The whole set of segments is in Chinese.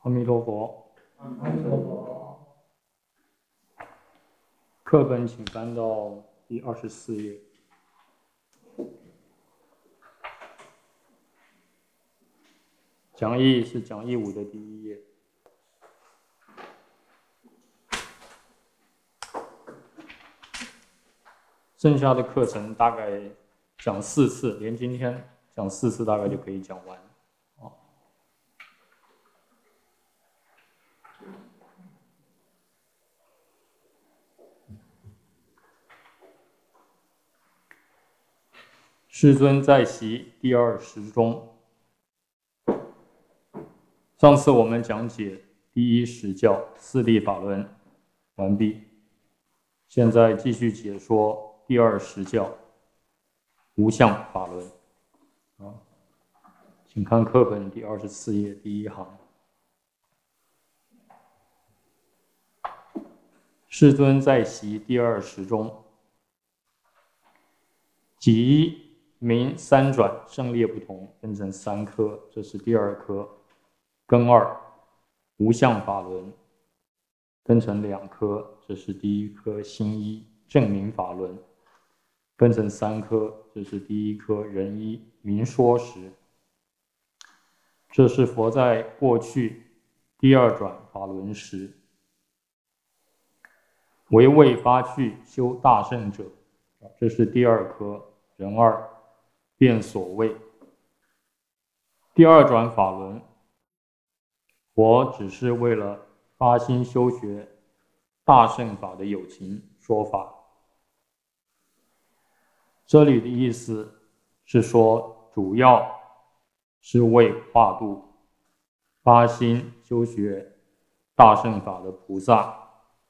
阿弥陀佛。 阿弥陀佛。 课本请翻到第24页。讲义是讲义5的第1页。剩下的课程大概讲4次，连今天讲4次大概就可以讲完。世尊在习第2时中。上次我们讲解第1实教四谛法轮完毕，现在继续解说第2实教无相法轮。请看课本第24页第1行。世尊在习第2时中，即名三转胜劣不同，分成3科，这是第2科。根2无相法轮分成2科，这是第1科心一正明法轮分成3科，这是第1科人一明说时。这是佛在过去第2转法轮时，为未发去修大乘者，这是第2科人2便所谓。第2转法轮，佛只是为了发心修学大乘法的有情说法。这里的意思是说，主要是为化度发心修学大乘法的菩萨，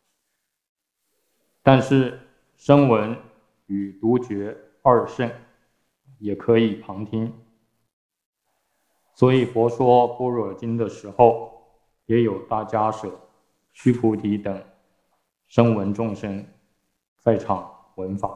但是声闻与独觉2乘也可以旁听。所以佛说般若经的时候，也有大迦舍、须菩提等声闻众生在场闻法。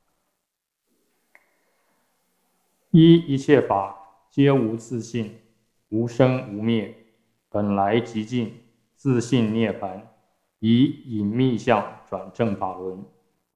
一切法皆无自性，无生无灭，本来寂静，自性涅槃，以隐密相转正法轮。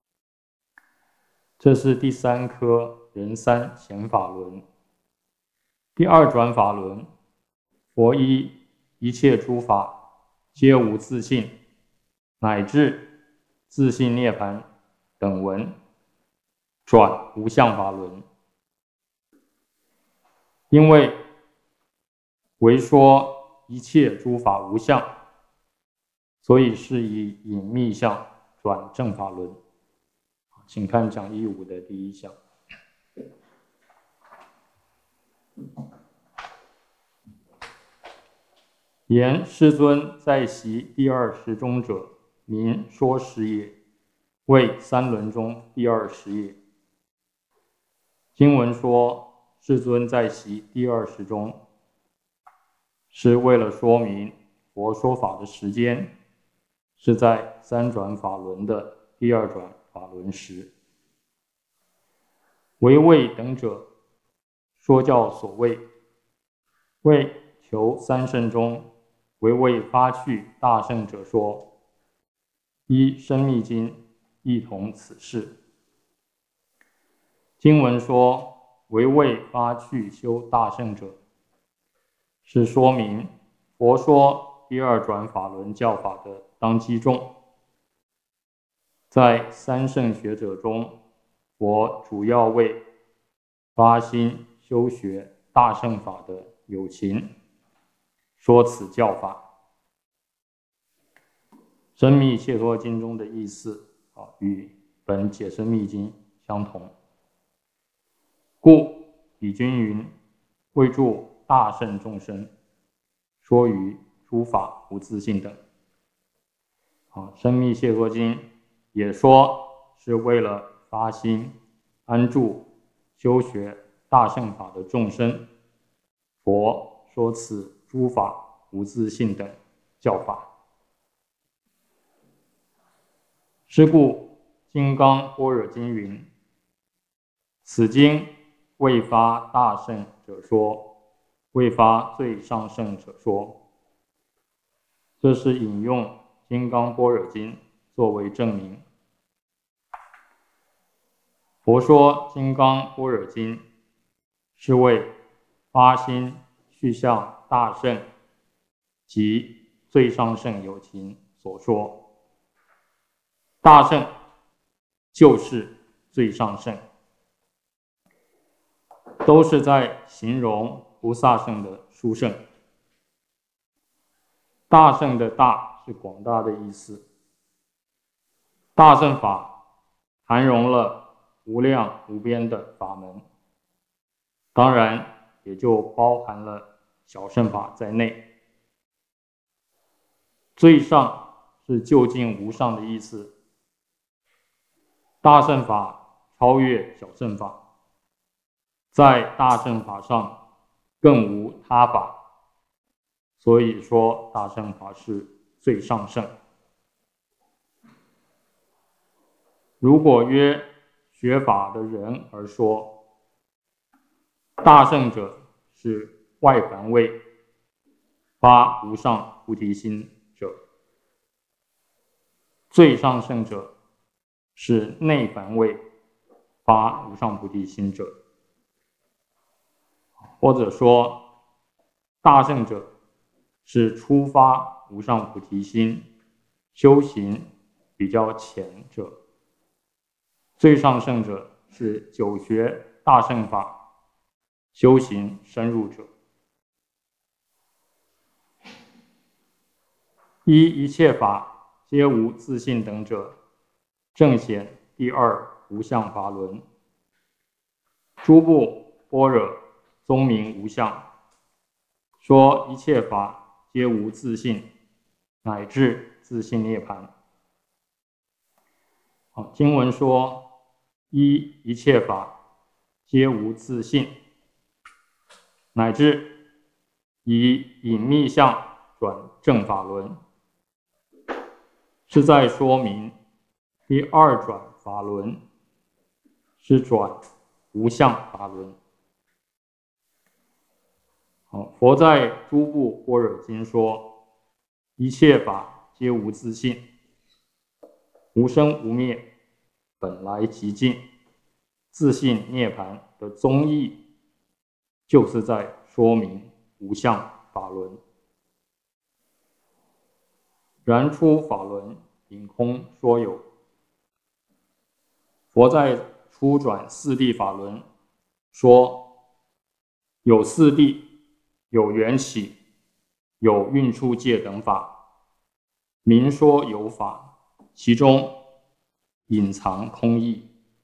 这是第3科人3显法轮。第2转法轮，佛依一切诸法皆无自性，乃至自性涅槃等闻，转无相法轮。因为为说一切诸法无相，所以是以隐密相转正法轮。请看讲义5的第1项。言世尊在习第2时中者，名说时也，为3轮中第2时也。经文说，世尊在习第2时中，是为了说明佛说法的时间是在3转法轮的第2转法轮时。为谓等者，说教所谓，为求3圣中为未发去大圣者说。依生密经亦同此事。经文说为未发去修大圣者，是说明佛说第2转法轮教法的当机众。在3圣学者中，佛主要为发心修学大乘法的有情说此教法。生密切脱经中的意思与本解深密经相同。故彼君云，为助大乘众生，说于诸法无自性等。生密切脱经也说是为了发心安住修学大乘法的众生，佛说此诸法无自性等教法。是故金刚般若经云，此经未发大圣者说，未发最上圣者说。 这是引用《金刚般若经》作为证明。佛说《金刚般若经》是为发心去向大圣及最上圣有情所说。大圣就是最上圣，都是在形容菩萨圣的殊胜。大圣的大是广大的意思，大圣法含容了无量无边的法门，当然也就包含了小乘法在内。最上是究竟无上的意思，大乘法超越小乘法，在大乘法上更无他法，所以说大乘法是最上圣。如果约学法的人而说，大圣者是外凡位发无上菩提心者，最上圣者是内凡位发无上菩提心者，或者说大圣者是初发无上菩提心，修行比较浅者，最上圣者是久学大乘法，修行深入者。一切法皆无自性等者，正显第二无相法轮。诸部般若宗名无相，说一切法皆无自性，乃至自性涅槃。经文说一切法皆无自性，乃至以隐密相转正法轮，是在说明第二转法轮是转无相法轮。佛在诸部般若经说，一切法皆无自性，无生无灭，本来极尽，自性涅槃的宗义，就是在说明无相法轮。然初法轮凭空说有，佛在初转四谛法轮说，有四谛，有缘起，有运处界等法，明说有法，其中隐藏空义。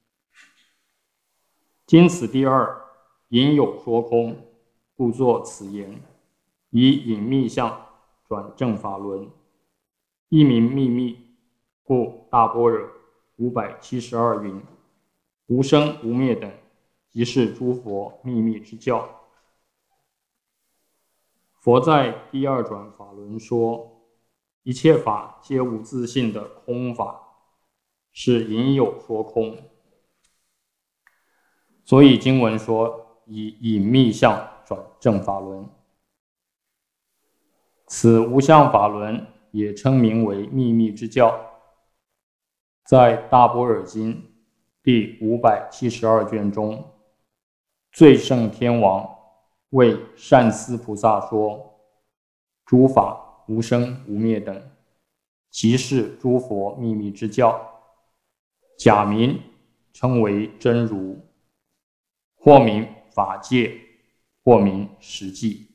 今此第二隐有说空，故作此言，以隐密相转正法轮，一名秘密，故大般若572云，无生无灭等，即是诸佛秘密之教。佛在第二转法轮说，一切法皆无自性的空法，是隐有说空。所以经文说，以隐密相转正法轮。此无相法轮也称名为秘密之教，在大般若经第572卷中，最胜天王为善思菩萨说，诸法无生无灭等，即是诸佛秘密之教，假名称为真如，或名法界，或名实际。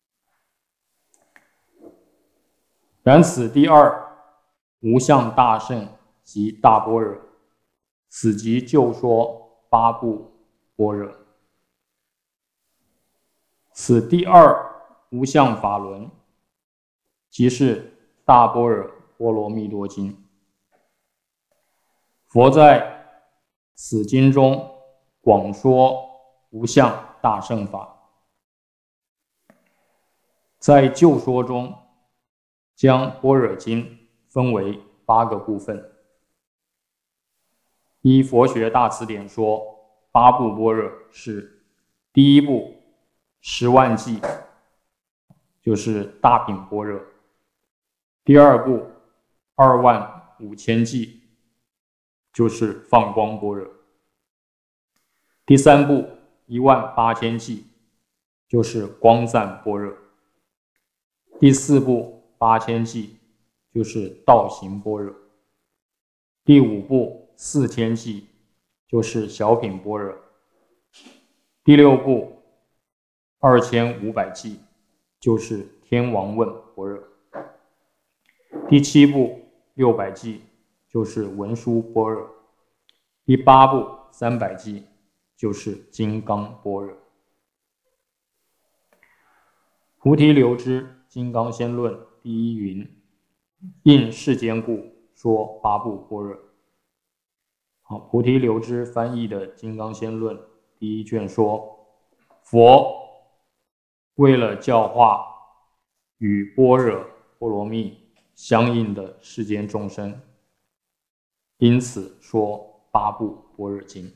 然此第二无相大圣及大般若，此即就说八部般若。此第二无相法轮，即是大般若波罗蜜多经。佛在此经中广说无相大乘法，在就说中将般若经分为8个部分。依佛学大辞典说，八部般若是第一部10万偈，就是大品般若。 第二部25000计就是放光般若。第三部18000计就是光赞般若。第四部8000计就是道行般若。第五部4000计就是小品般若。第六部2500计就是天王问般若。第七部600计就是文殊般若。第八部300计就是金刚般若。菩提流支金刚仙论第一云：应世间故，说八部般若。好，菩提流支翻译的《金刚仙论》第一卷说，佛为了教化与般若波罗蜜相应的世间众生，因此说八部般若经。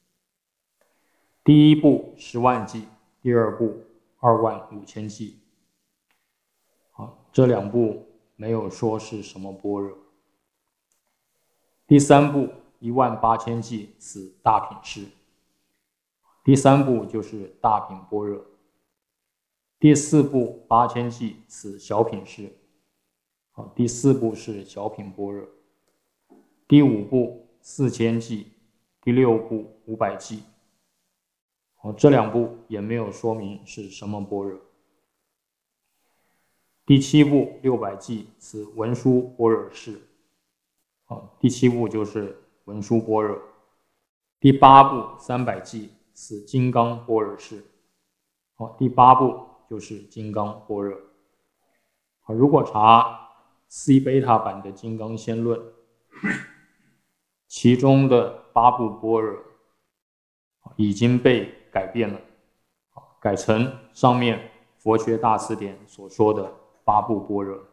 第一部10万计，第二部25000计。好，这两部没有说是什么般若。第三部18000计是大品士，第三部就是大品般若。第四部8000计是小品士，第四部是小品般若。第五部4000计，第六部500计。这两部也没有说明是什么般若。第七部600计是文殊般若士，第七部就是文殊般若。第八部300计是金刚般若士，第八部就是金刚般若。如果查 C 贝塔版的《金刚仙论》，其中的八部般若已经被改变了，改成上面佛学大辞典所说的八部般若。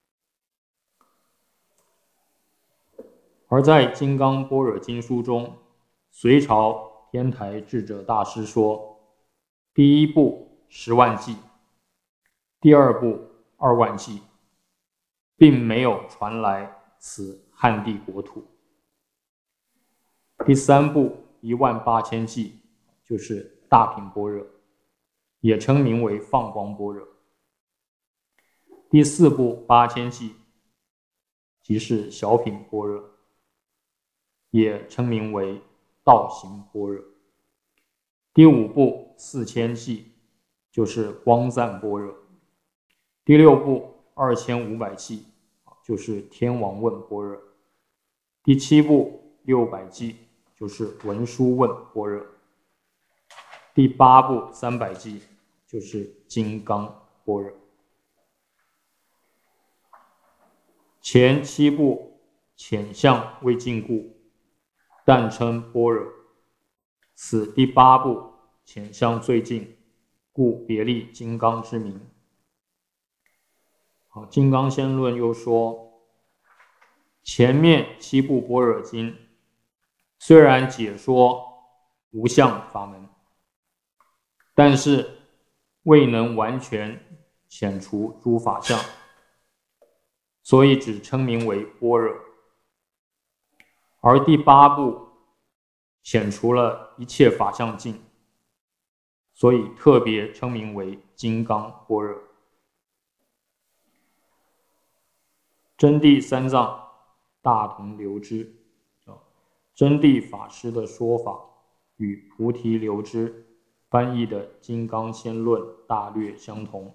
而在《金刚般若经书》中，隋朝天台智者大师说，第一部10万计，第二部2万计，并没有传来此汉地国土。第三部18000计就是大品般若，也称名为放光般若。第四部8000计即是小品般若，也称名为道行般若。第五部4000计就是光赞般若。第六部2500计就是天王问般若。第七部600计就是文殊问般若。第八部300计就是金刚般若。前七部浅相未尽故，但称般若。此第八部浅相最尽，故别立金刚之名。《金刚仙论》又说，前面七部般若经虽然解说无相法门，但是未能完全遣除诸法相，所以只称名为般若。而第八部遣除了一切法相尽，所以特别称名为金刚般若。真谛三藏大同流支，真谛法师的说法与菩提流支翻译的《金刚仙论》大略相同。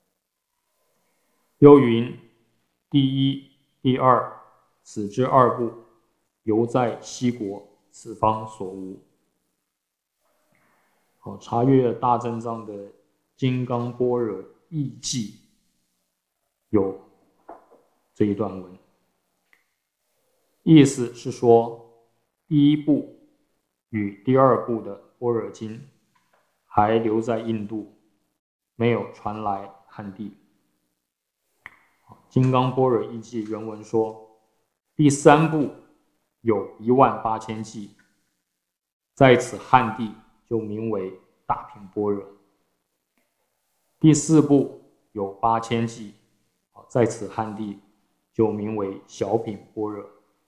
又云：第一、第二，此之二部，犹在西国，此方所无。查阅大正藏的《金刚般若义记》有这一段文，意思是说，第一部与第二部的般若经还留在印度，没有传来汉地。金刚般若义记原文说，第三部有18000计，在此汉地就名为大品般若。第四部有8000计，在此汉地就名为小品般若。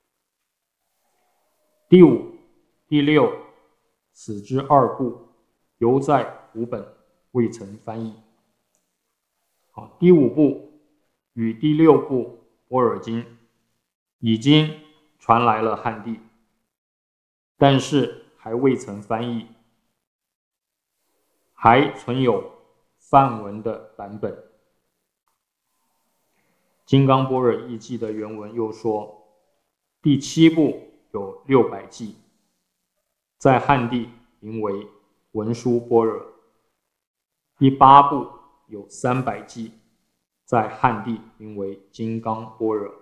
第五、第六此之二部，犹在五本，未曾翻译。第五部与第六部般若经已经传来了汉地，但是还未曾翻译，还存有梵文的版本。金刚般若义记的原文又说，第七部有600偈，在汉地名为文殊般若；第八部有300偈，在汉地名为金刚般若。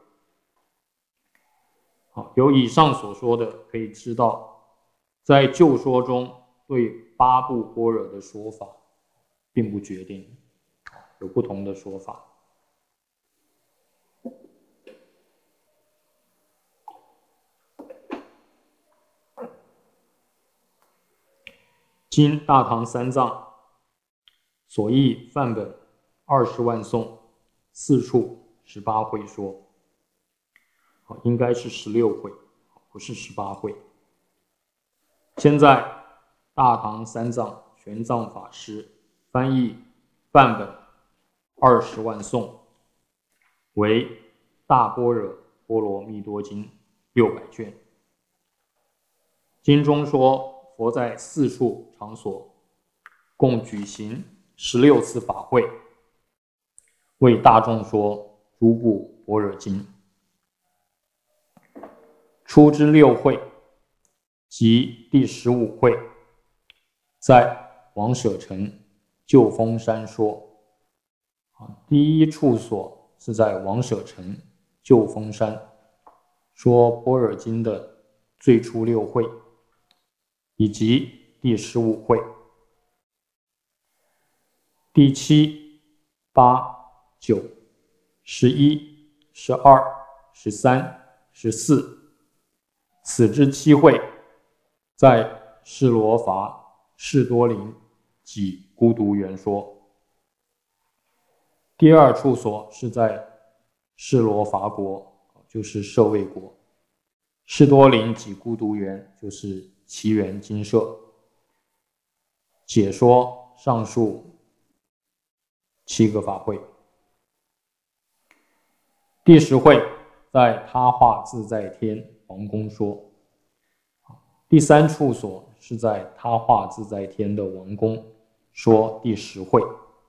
由以上所说的可以知道，在旧说中对8部般若的说法并不决定，有不同的说法。经大唐三藏所译梵本20万颂4处18会说，应该是16会，不是18会。现在大唐三藏玄奘法师翻译梵本20万颂为《大般若波罗蜜多经》600卷。经中说，佛在4处场所共举行16次法会，为大众说诸部般若经。初之6会及第15会，在王舍城救风山说。第一处所是在王舍城救风山说般若经的最初6会，以及第15会。第7、8、9、11、12、13、14此之7会，在释罗伐士多林及孤独园说。第二处所是在释罗伐国，就是舍卫国；士多林及孤独园就是祇园精舍，解说上述7个法会。第10会在他化自在天王宫说。第3处所是在他化自在天的王宫说第10会。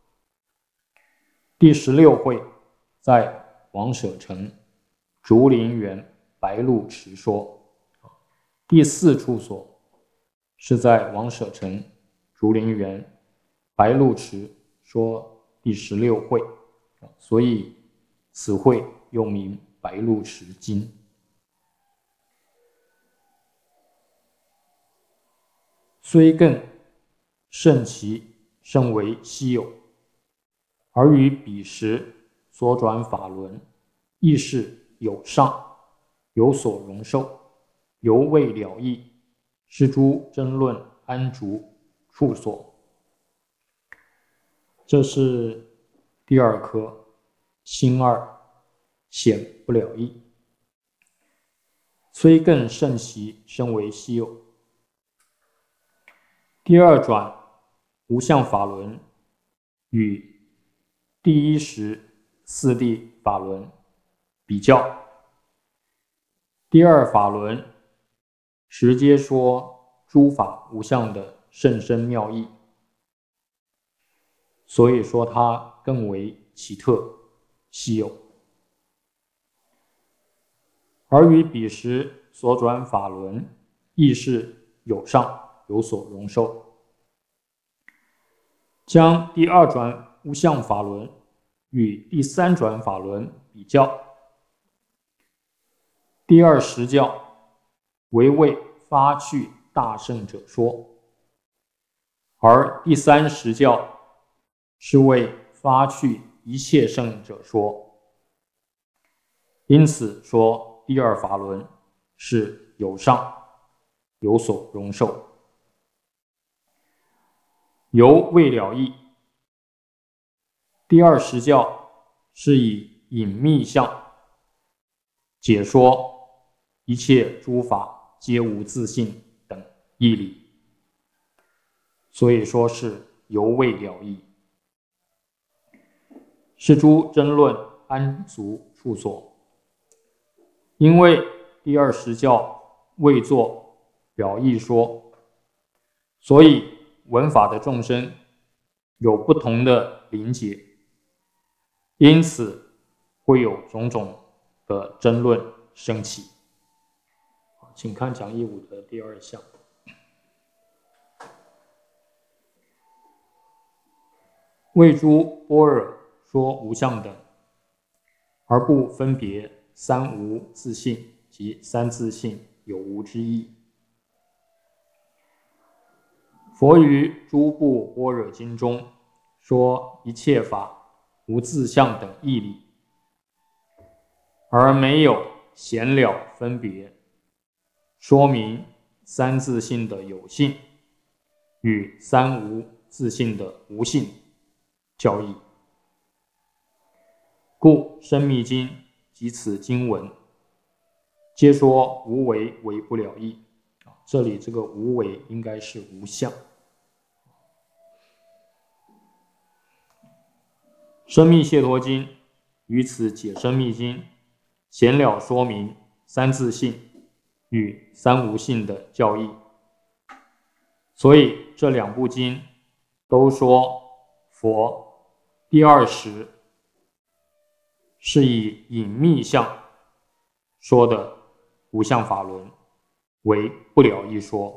第16会在王舍城竹林园白鹿池说。第4处所是在王舍城竹林园白鹿池说第16会，所以此会又名白鹿池经。虽更甚其甚为稀有，而于彼时所转法轮，亦是有上，有所容受，犹未了义，是诸争论安逐处所。这是第2科心2显不了义。虽更甚其甚为稀有。第2转无相法轮与第1时四谛法轮比较，第2法轮直接说诸法无相的甚深妙义，所以说它更为奇特稀有。而于彼时所转法轮，亦是有上，有所容受。将第2转无相法轮与第3转法轮比较，第2实教为为发去大圣者说，而第3实教是为发去一切圣者说。因此说第2法轮是有上，有所容受，犹未了义。第2实教是以隐密相解说一切诸法皆无自性等义理，所以说是犹未了义。是诸争论安足处所，因为第二十教未作表义说，所以闻法的众生有不同的理解，因此会有种种的争论升起。请看讲义5的第2项。为诸般若说无相等，而不分别三无自性及三自性有无之意。佛于诸部般若经中说一切法无自相等义理，而没有显了分别，说明三自性的有性与三无自性的无性教义。故《生密经》及此经文皆说无为为不了义。这里这个无为应该是无相。《生密解脱经》于此解生密经，显了说明三自性与三无性的教义。所以这两部经都说佛第20是以隐密相说的无相法轮为不了义说。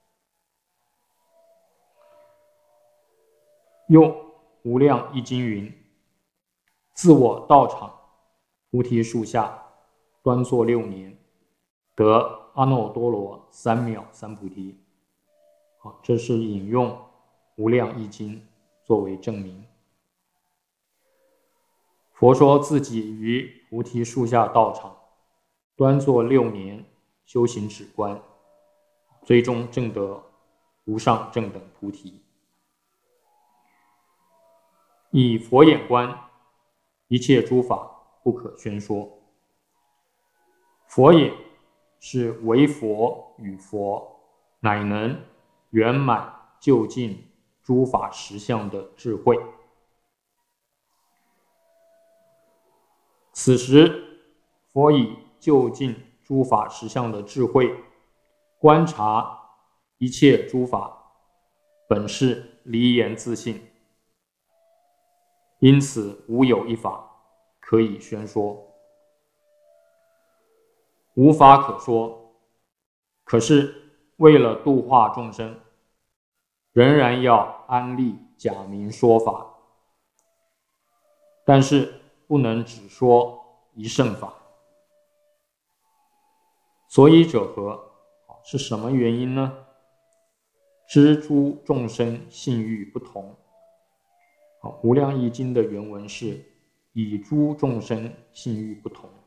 又无量义经云：自我道场菩提树下端坐6年，得阿耨多罗三藐三菩提。这是引用无量义经作为证明。佛说自己于菩提树下道场端坐6年，修行止观，最终证得无上正等菩提。以佛眼观，一切诸法不可宣说。佛眼是为佛与佛，乃能圆满究竟诸法实相的智慧。此时佛以究竟诸法实相的智慧观察一切诸法本是离言自性，因此无有一法可以宣说，无法可说。可是为了度化众生，仍然要安立假名说法，但是不能只说一乘法。所以者何？是什么原因呢？知诸众生性欲不同。无量义经的原文是以诸众生性欲不同，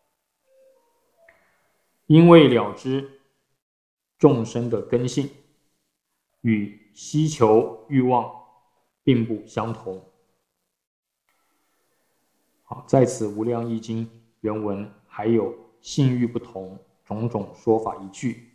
因为了知众生的根性与希求欲望并不相同。在此无量义经原文还有性欲不同种种说法一句。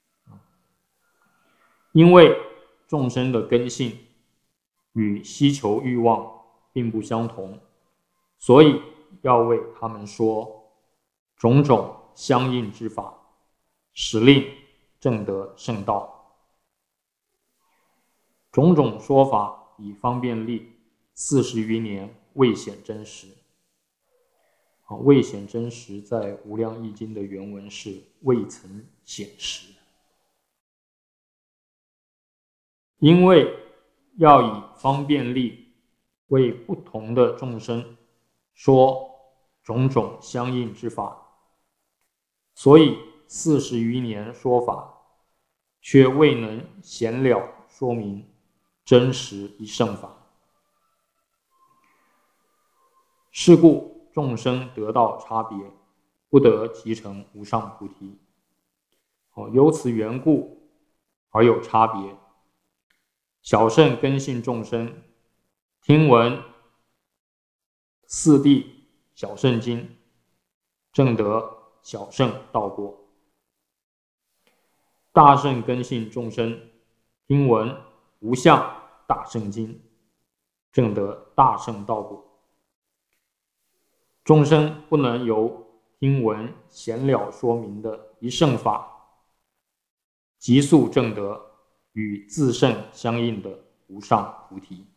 因为众生的根性与希求欲望并不相同，所以要为他们说种种相应之法，使令证得圣道。种种说法以方便力40余年未显真实。未显真实在无量义经的原文是未曾显实。因为要以方便力为不同的众生说种种相应之法，所以40余年说法却未能显了说明真实一乘法。是故众生得道差别，不得集成无上菩提。由此缘故而有差别。小乘根性众生听闻四谛小乘经，证得小圣道果。大圣根性众生听闻无相大圣经，证得大圣道果。众生不能由听闻显了说明的一圣法，急速证得与自圣相应的无上菩提。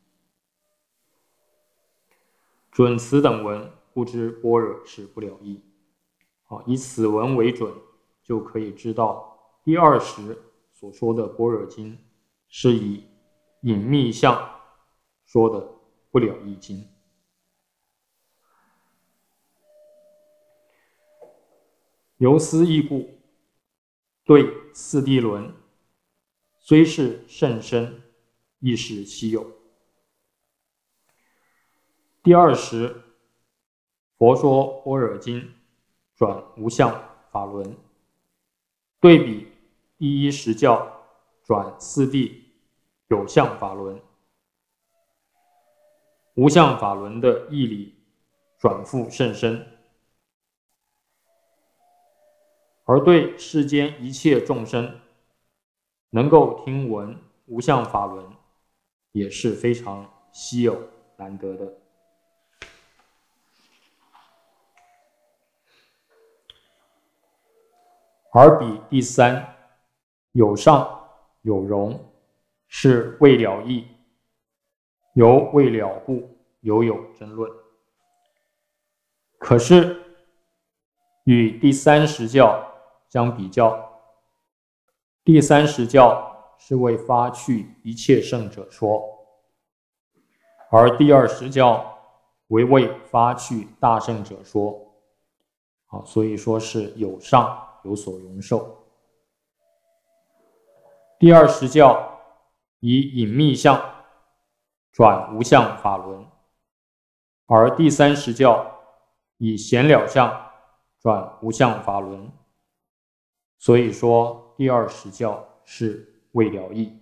准此等文，不知般若是不了义。以此文为准，就可以知道第20所说的般若经是以隐密相说的不了义经。由斯义故，对四谛轮虽是甚深，亦是稀有。第20佛说般若经转无相法轮，对比第1实教转四谛有相法轮，无相法轮的义理转复甚深，而对世间一切众生能够听闻无相法轮，也是非常稀有难得的。而比第3有上有容，是未了义，由未了故有争论。可是与第3实教相比较，第3实教是为发去一切圣者说，而第2实教为发去大圣者说。所以说是有上有所容受。第2实教以隐密相转无相法轮，而第3实教以显了相转无相法轮。所以说第2实教是未了义。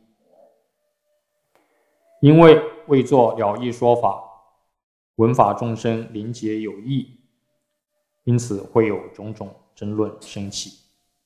因为未作了义说法，闻法众生灵解有异，因此会有种种争论生起。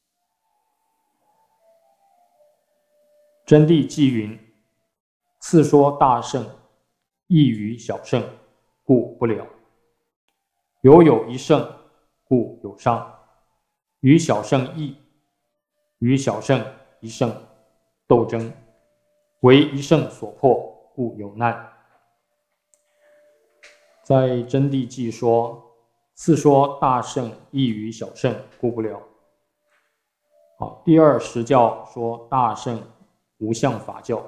真谛记云：次说大圣，异于小圣，故不了。有一圣，故有上；与小圣异，与小圣一圣斗争，为一圣所破，故有难。在真谛记说：次说大圣异于小圣，故不了。第2实教说大圣无相法教，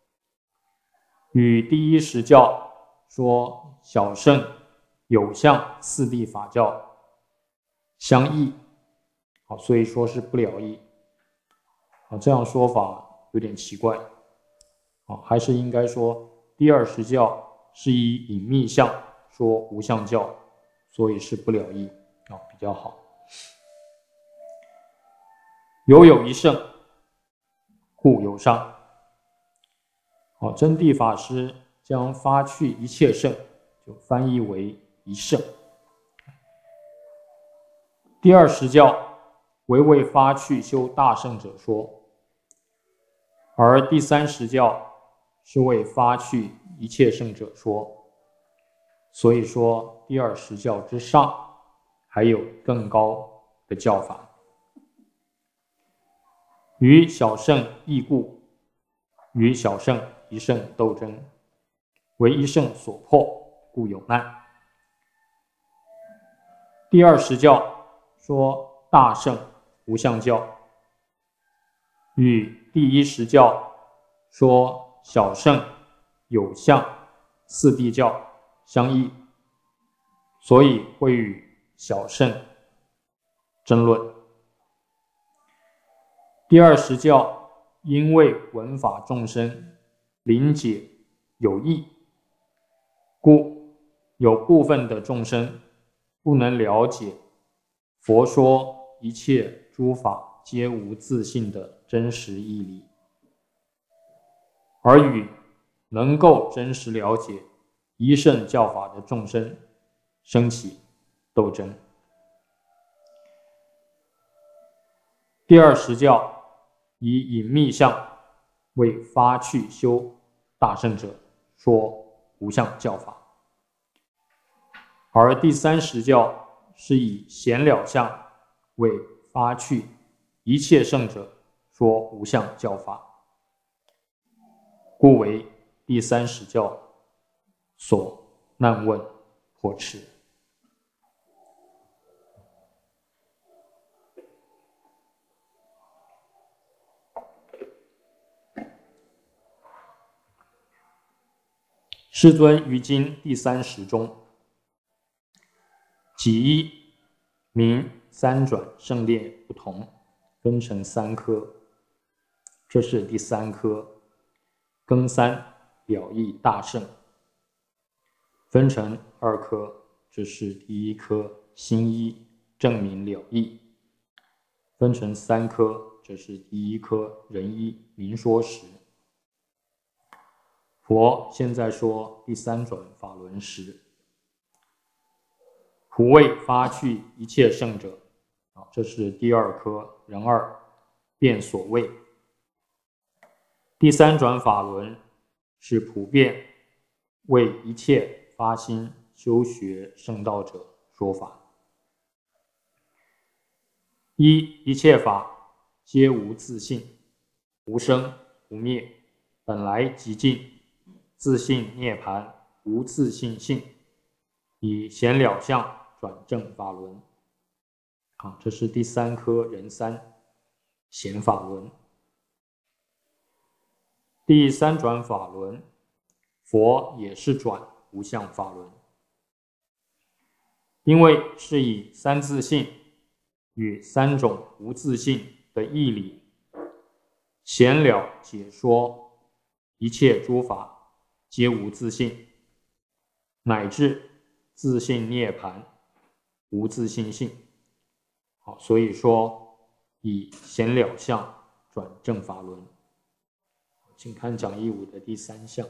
与第1实教说小圣有相四谛法教相异，所以说是不了义。这样说法有点奇怪，还是应该说第2实教是以隐密相说无相教，所以是不了义比较好。有一圣，故有上。真谛法师将发去一切圣就翻译为一圣。第2实教为发去修大圣者说，而第3实教是为发去一切圣者说。所以说第2实教之上还有更高的教法。与小圣异故，与小圣一圣斗争，为一圣所破，故有难。第2实教说大圣无相教，与第1实教说小圣有相四谛教相异，所以会与小圣争论。第2实教因为闻法众生灵解有异，故有部分的众生不能了解佛说一切诸法皆无自性的真实义理，而与能够真实了解一圣教法的众生生起斗争。 第二实教以隐密相为发去修大乘者，说无相教法；而第三实教是以显了相为发去一切圣者，说无相教法，故为第三实教所难问破斥。世尊于经第三实中，己一明三转胜劣不同，分成三科。这是第三科，庚三了义大圣，分成二科。这是第一科，心一证明了义，分成三科。这是第一科，人一明说实。佛现在说第三转法轮时，普为发去一切圣者，这是第二科，人二变所谓。第三转法轮是普遍为一切发心修学圣道者说法。一切法皆无自性，无生无灭，本来极尽，自性涅槃，无自性性，以显了相转正法轮。这是第三科，人三显法轮。第三转法轮，佛也是转无相法轮，因为是以三自性与三种无自性的义理，显了解说一切诸法皆无自性，乃至自性涅槃，无自性性。所以说以显了相转正法轮。请看讲义5的第3项。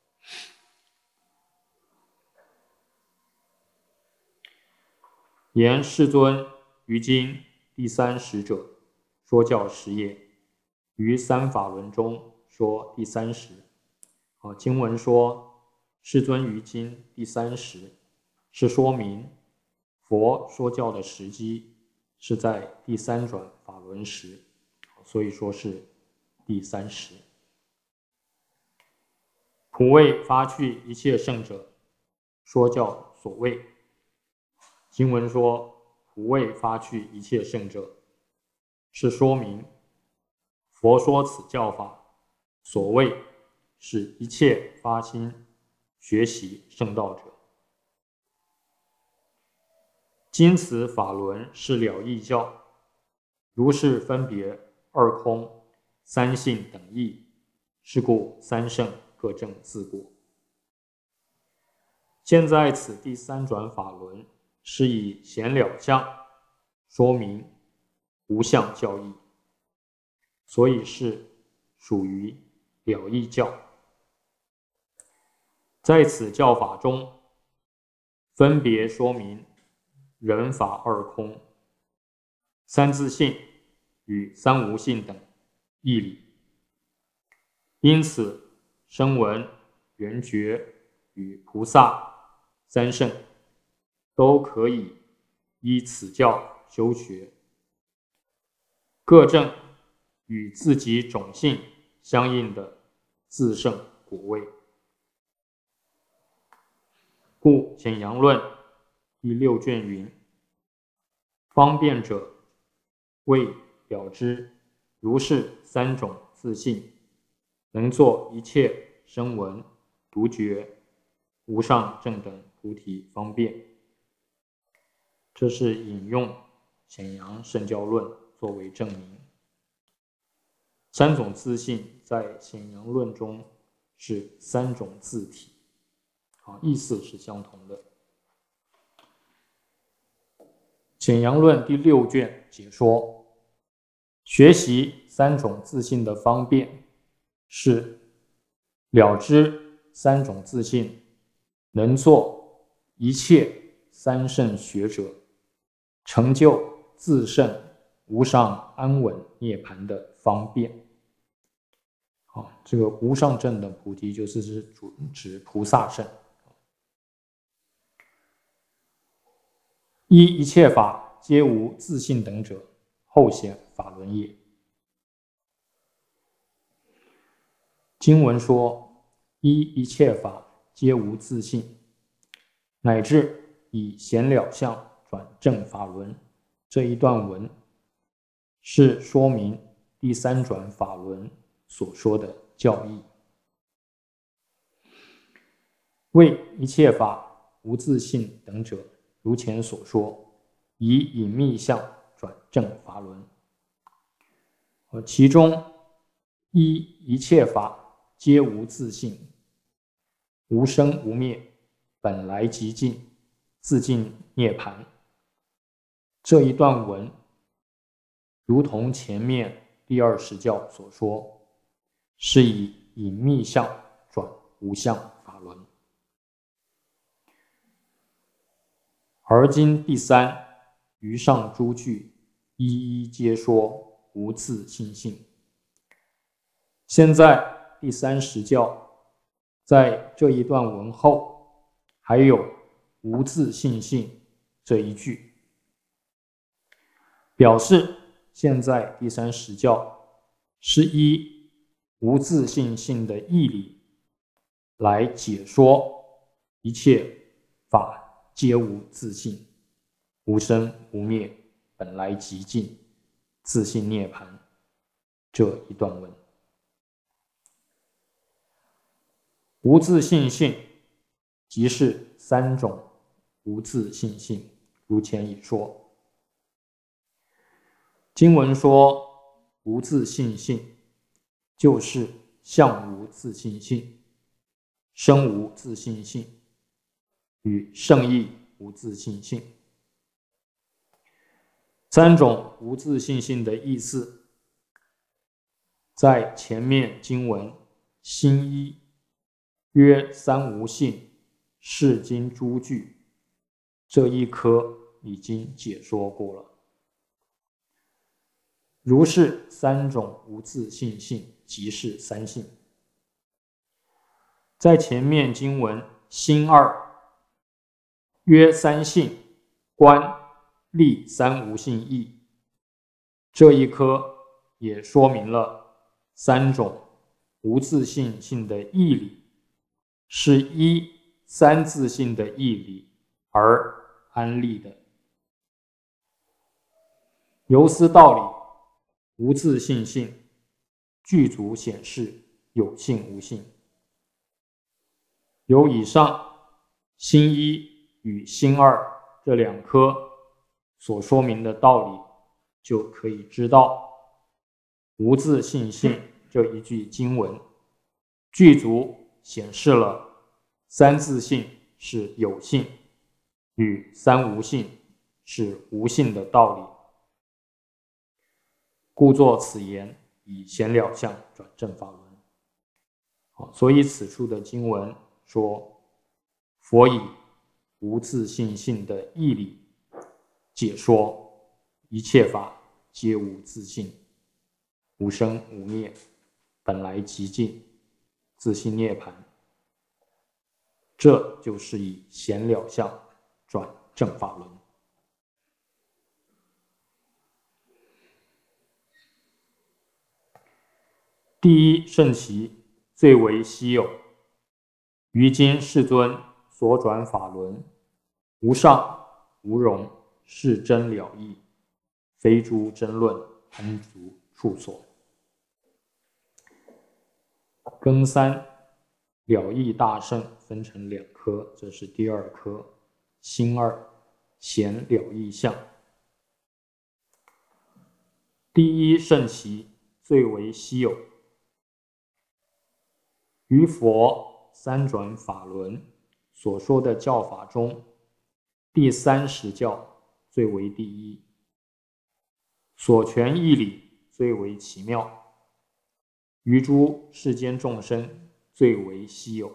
言世尊于经第三实者，说教实也，于三法轮中说第三实。经文说世尊于经第三实，是说明佛说教的时机是在第三转法轮时，所以说是第三实。普为发去一切圣者，说教所谓。经文说普为发去一切圣者，是说明佛说此教法所谓是一切发心学习圣道者。今此法轮是了义教，如是分别二空三性等义，是故三圣各证自果。现在此第三转法轮是以显了相说明无相教义，所以是属于了义教。在此教法中，分别说明人法二空、三自性与三无性等义理，因此声闻、缘觉与菩萨三圣都可以依此教修学，各证与自己种性相应的自圣果位。故显扬论第6卷云：方便者为了知如是三种自性，能作一切声闻、独觉、无上正等菩提方便。这是引用显扬圣教论作为证明。三种自性在显扬论中是三种自体，意思是相同的。显扬论第6卷解说，学习三种自性的方便是了知三种自性能做一切三圣学者，成就自圣无上安稳涅槃的方便。这个无上正的菩提就是指菩萨圣。一切法皆无自性等者，后显法轮也。经文说，一切法皆无自性，乃至以显了相转正法轮，这一段文是说明第三转法轮所说的教义。为一切法无自性等者，如前所说，以隐密相转正法轮。其中一切法皆无自性，无生无灭，本来极尽，自尽涅槃。这一段文如同前面第20教所说，是以隐密相转无相法轮。而今第3余上诸句一一皆说无自性性。现在第30教在这一段文后还有无自性性这一句，表示现在第30教是依无自性性的义理来解说一切法皆无自性，无生无灭，本来极尽，自性涅槃这一段文。无自性性即是3种无自性性，如前已说。经文说无自性性，就是相无自性性、生无自性性与圣义无自性性。3种无自性性的意思，在前面经文新一曰三无性是经诸句这一科已经解说过了。如是3种无自性性，即是三性。在前面经文新2曰三性观立三无性义，这一科也说明了3种无自性性的义理是依三自性的义理而安立的。由此道理，无自性性具足显示有性无性。由以上新1与新2这2科所说明的道理，就可以知道无自性性这一句经文具足显示了三自性是有性与三无性是无性的道理，故作此言以显了相转正法轮。所以此处的经文说，佛以无自性性的义理解说一切法皆无自性，无生无灭，本来极尽，自性涅槃。这就是以显了相转正法轮。第一圣奇最为稀有，于今世尊所转法轮，无上无容，是真了义，非诸争论安足处所。庚三了义大圣分成2科，这是第2科，新2显了义相。第一圣奇最为稀有，于佛三转法轮所说的教法中，第30教最为第一，所权义理最为奇妙，于诸世间众生最为稀有。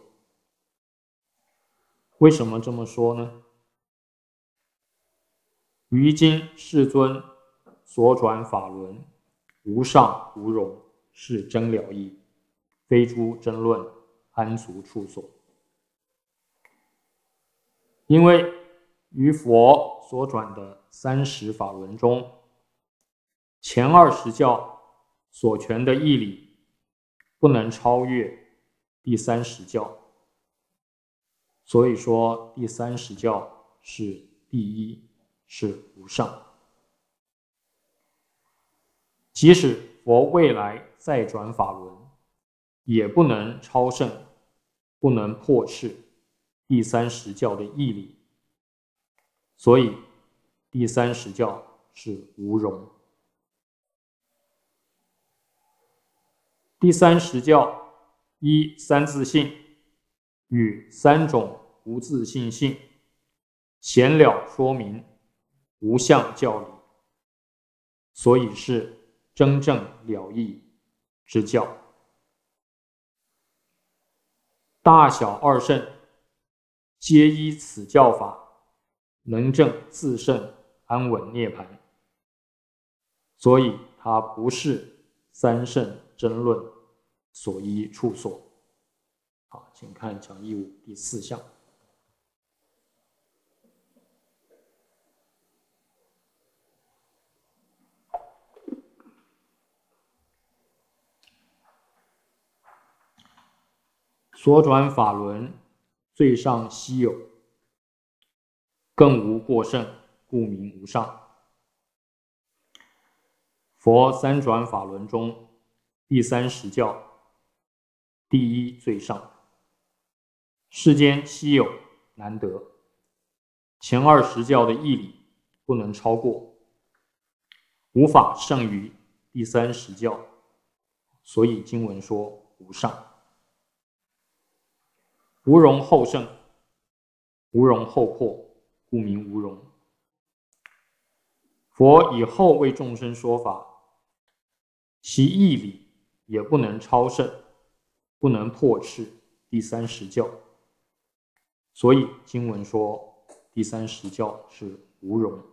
为什么这么说呢？于今世尊所转法轮，无上无容，是真了义，非诸争论，安足处所。因为于佛所转的30法轮中，前20教所全的义理不能超越第30教，所以说第30教是第一，是无上。即使佛未来再转法轮，也不能超胜，不能破斥第30教的义理，所以第30教是无容。第30教依三自性与3种无自性性，显了说明无相教理，所以是真正了义之教。大小二圣皆依此教法，能证自胜安稳涅槃，所以它不是三圣争论所依处所。好，请看讲义务第4项。所转法轮，最上稀有，更无过胜，故名无上。佛3转法轮中，第30教第一最上，世间稀有难得，前20教的义理不能超过，无法胜于第30教，所以经文说无上。无容后胜，无容后破，故名无容。佛以后为众生说法，其义理也不能超胜，不能破斥第30教，所以经文说第30教是无容。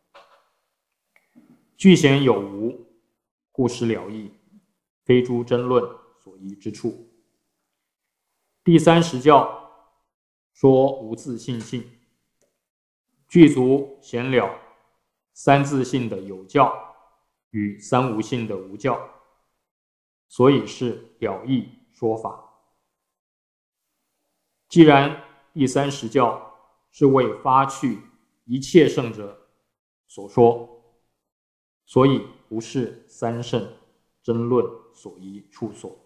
具显有无，故失了义，非诸争论所依之处。第30教说无自性性，具足显了3自性的有教与3无性的无教，所以是了义说法。既然第30教是为发去一切圣者所说，所以不是三圣争论所依处所。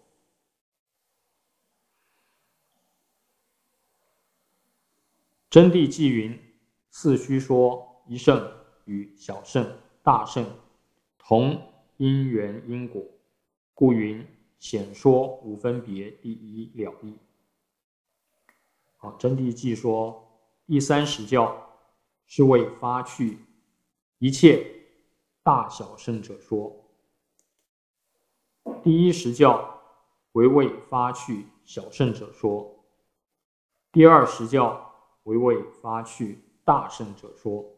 真谛记云：四须说一圣与小圣、大圣同因缘因果，故云显说无分别第一了义。好，真谛记说第30教是为发去一切大小圣者说，第10教为发去小圣者说，第20教为发去大圣者说。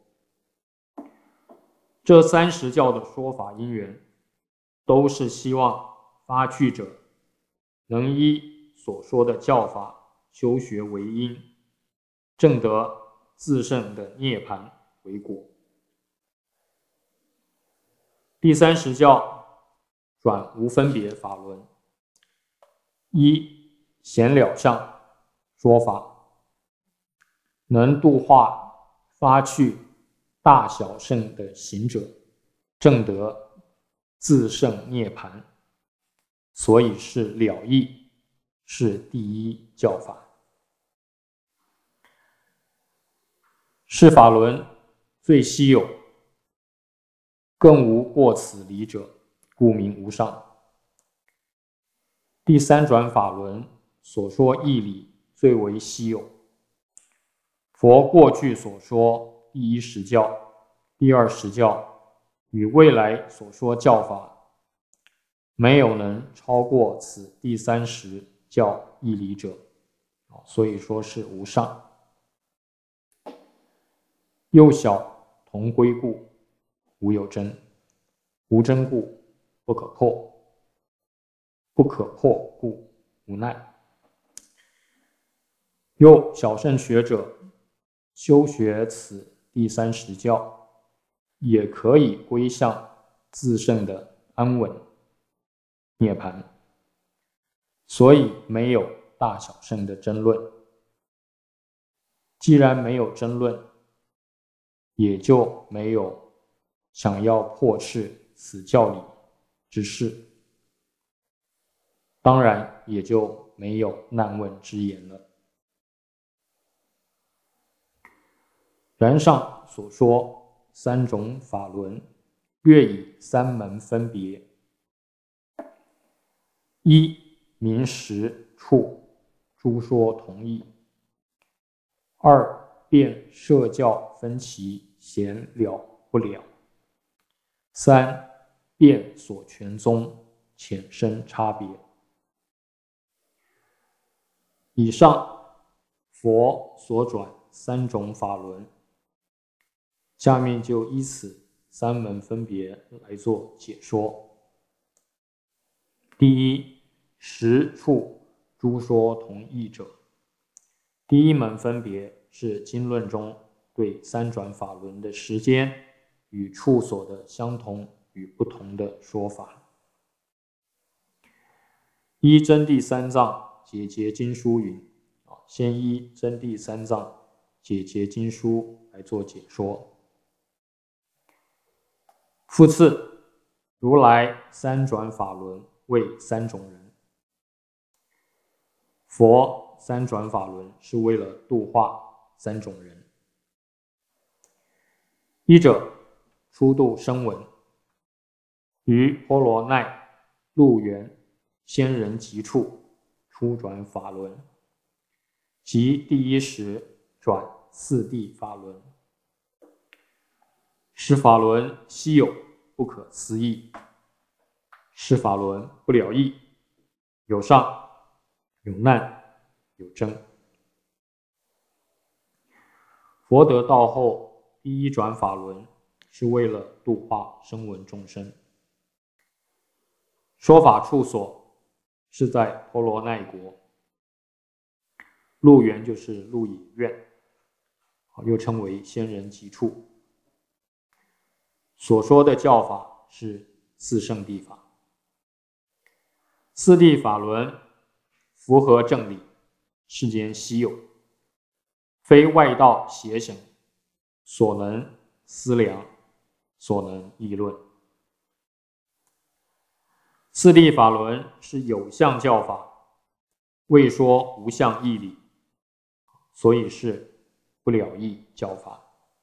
这30教的说法因缘，都是希望发去者能依所说的教法修学为因，证得自胜的涅槃为果。第30教转无分别法轮，依显了相说法，能度化发去大小圣的行者，证得自胜涅槃，所以是了义，是第一教法。是法轮最稀有，更无过此理者，故名无上。第3转法轮所说义理最为稀有，佛过去所说第10教、第20教与未来所说教法，没有能超过此第30教义理者，所以说是无上。幼小同归故，无有真。 无真故，不可破；不可破故，无奈。又小乘学者修学此第30教，也可以归向自性的安稳涅槃，所以没有大小乘的争论。既然没有争论，也就没有想要破斥此教理之事，当然也就没有难问之言了。然上所说3种法轮，略以3门分别：一、名实处诸说同义；二、辩摄教分歧显了不了；三、辩所全宗浅深差别。以上佛所转3种法轮，下面就依此3门分别来做解说。第一，实处诸说同义者。第一门分别是经论中对3转法轮的时间与处所的相同与不同的说法。依真谛三藏解结经书云，先依真谛三藏解结经书来做解说。复次，如来3转法轮为3种人。佛3转法轮是为了度化3种人：一者，初度声闻，于波罗奈路缘仙人极处初转法轮，即第一时转四谛法轮。是法轮稀有，不可思议；是法轮不了义，有上有难有争。佛得道后，第一转法轮是为了度化声闻众生，说法处所是在婆罗奈国，路缘就是鹿野苑，又称为仙人极处。所说的教法是四圣谛法。四谛法轮符合正理，世间稀有，非外道邪神所能思量，所能议论。四谛法轮是有相教法，未说无相义理，所以是不了义教法。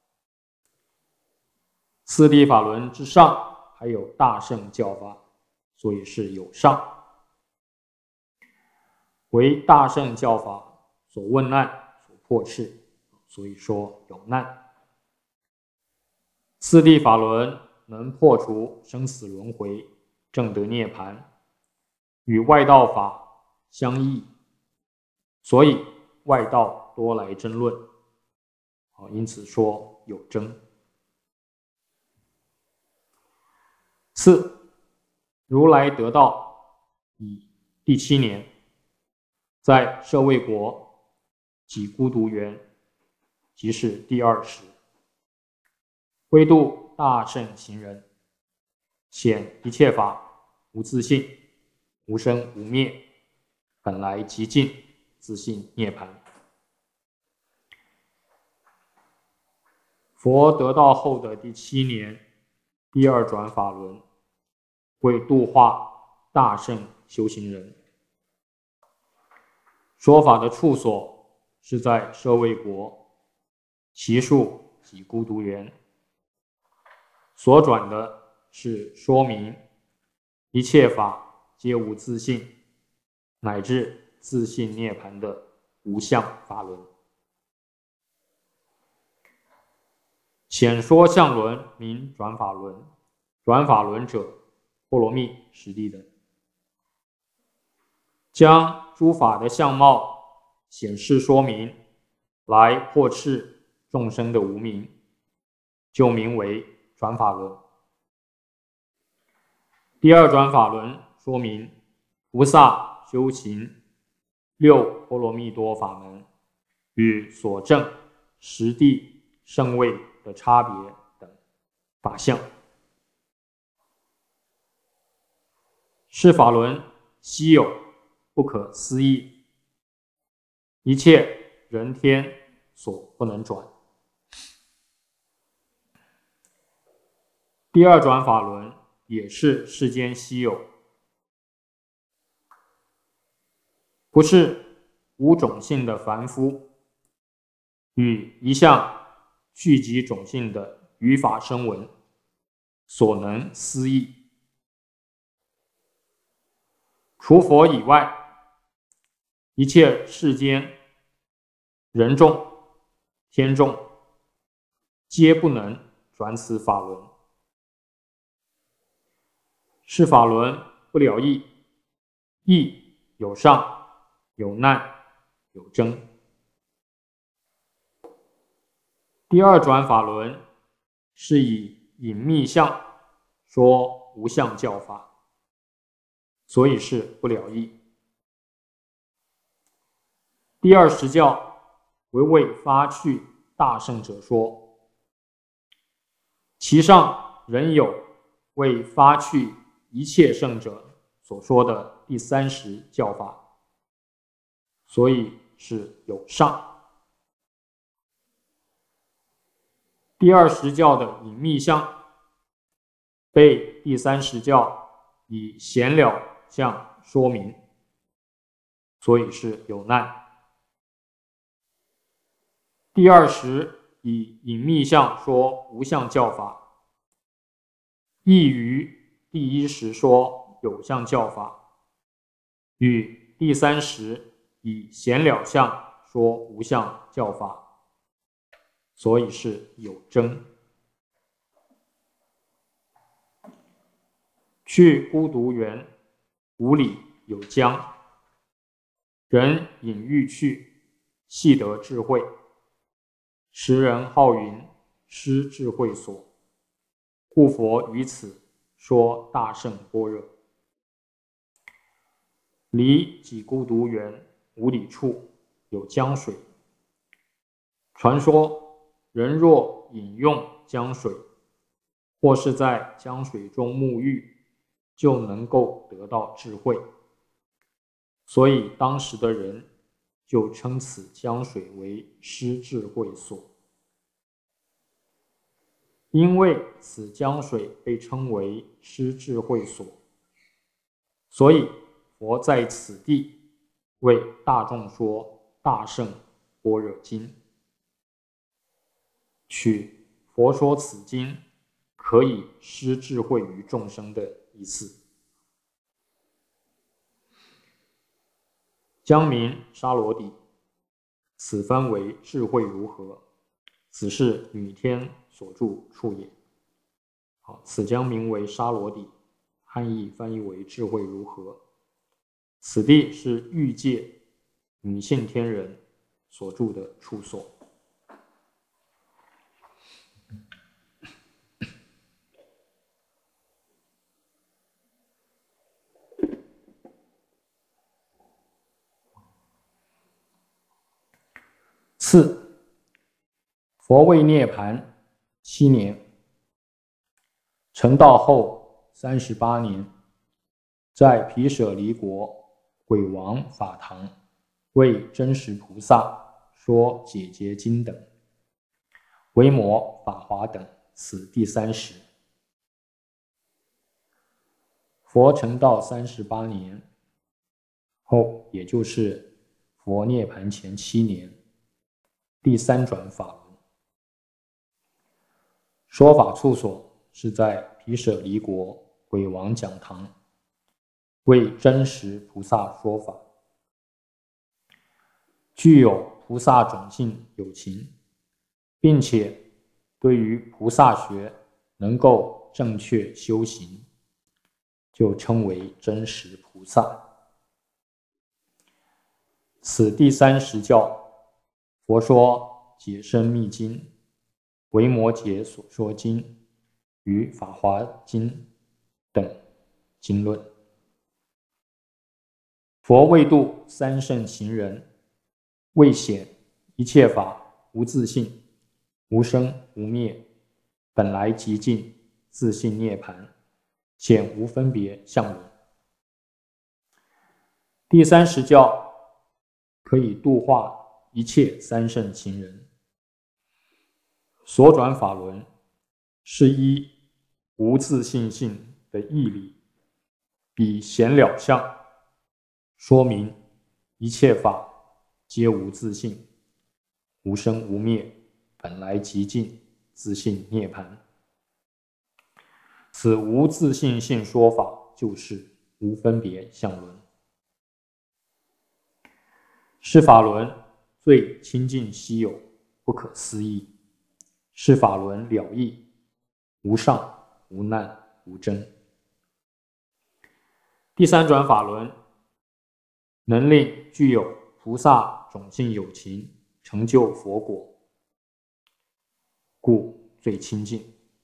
四谛法轮之上还有大乘教法，所以是有上。为大乘教法所问难，所破斥，所以说有难。四谛法轮能破除生死轮回，证得涅槃，与外道法相异，所以外道多来争论，因此说有争。四，如来得道以第7年，在舍卫国己孤独园，即是第2时，挥度大乘行人，显一切法无自性，无生无灭，本来极尽，自性涅槃。佛得道后的第7年，第2转法轮，为度化大乘修行人，说法的处所是在舍卫国，其数即孤独园。所转的是说明一切法皆无自性，乃至自性涅槃的无相法轮。显说相轮名转法轮，转法轮者，波罗蜜、实地等，将诸法的相貌显示说明，来破斥众生的无明，就名为转法轮。 第二转法轮说明菩萨修行六波罗蜜多法门与所证实地圣位的差别等法相。是法轮稀有不可思议，一切人天所不能转。第二转法轮也是世间稀有，不是无种性的凡夫与一向聚集种性的语法声闻所能思议。除佛以外，一切世间人众、天众，皆不能转此法轮。是法轮不了义，义有上有难有争。第二转法轮是以隐密相说无相教法，所以是不了义。第二实教为为发去大圣者说，其上仍有为发去一切圣者所说的第三实教法，所以是有上。第二实教的隐密相被第三实教以显了相说明，所以是有难。第二实以隐密相说无相教法，异于第一实说有相教法，与第三实以显了相说无相教法，所以是有争。去孤独园，无里有江，人隐欲去，系得智慧。时人好云，失智慧所，故佛于此说大圣般若。离己孤独园，无里处有江水。传说人若饮用江水，或是在江水中沐浴，就能够得到智慧。所以当时的人就称此江水为失智慧所。因为此江水被称为失智慧所，所以佛在此地为大众说大圣般若经，取佛说此经可以施智慧于众生的意思。江名沙罗底，此分为智慧如何，此是女天所著处也。此江名为沙罗底，汉译翻译为智慧如何。此地是欲界女性天人所住的处所。四，佛为涅槃7年，成道后38年，在毗舍离国鬼王法堂为真实菩萨说解结经等，维摩、法华等，此第三实。佛成道38年后，也就是佛涅槃前7年，第三转法轮。说法处所是在毗舍离国鬼王讲堂，为真实菩萨说法。具有菩萨种性有情，并且对于菩萨学能够正确修行，就称为真实菩萨。此第三实教，佛说解深密经、维摩诘所说经与法华经等经论。佛为度三圣行人，为显一切法无自性，无生无灭，本来极尽，自性涅槃，显无分别相轮。第三十教可以度化一切三圣行人，所转法轮是依无自性性的义理，以显了相说明一切法皆无自性，无生无灭，本来极尽，自性涅槃。此无自性性说法就是无分别相轮，是法轮最清净稀有，不可思议，是法轮了义，无上无难无真。第三转法轮能令具有菩萨种性有情成就佛果，故最清净；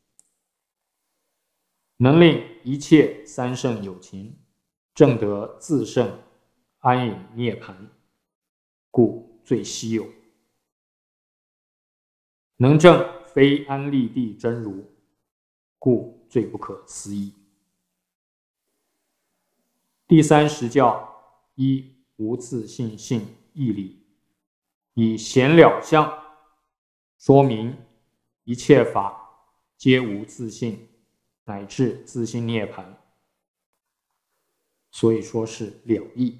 能令一切三圣有情证得自圣安隐涅槃，故最稀有；能证非安立地真如，故最不可思议。第三十教依无自性性义理，以显了相说明一切法皆无自性，乃至自性涅槃，所以说是了义。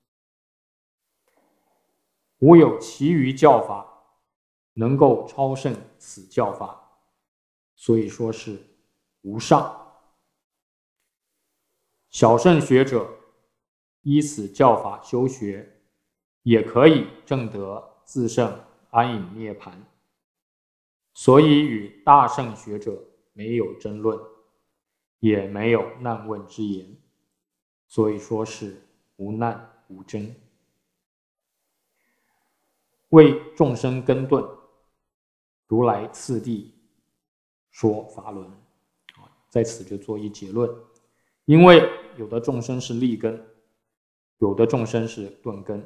无有其余教法能够超胜此教法，所以说是无上。小乘学者依此教法修学，也可以证得自圣安隐涅槃，所以与大乘学者没有争论，也没有难问之言，所以说是无难无争。为众生根顿，如来次第说法轮，在此就做一结论。因为有的众生是利根，有的众生是顿根，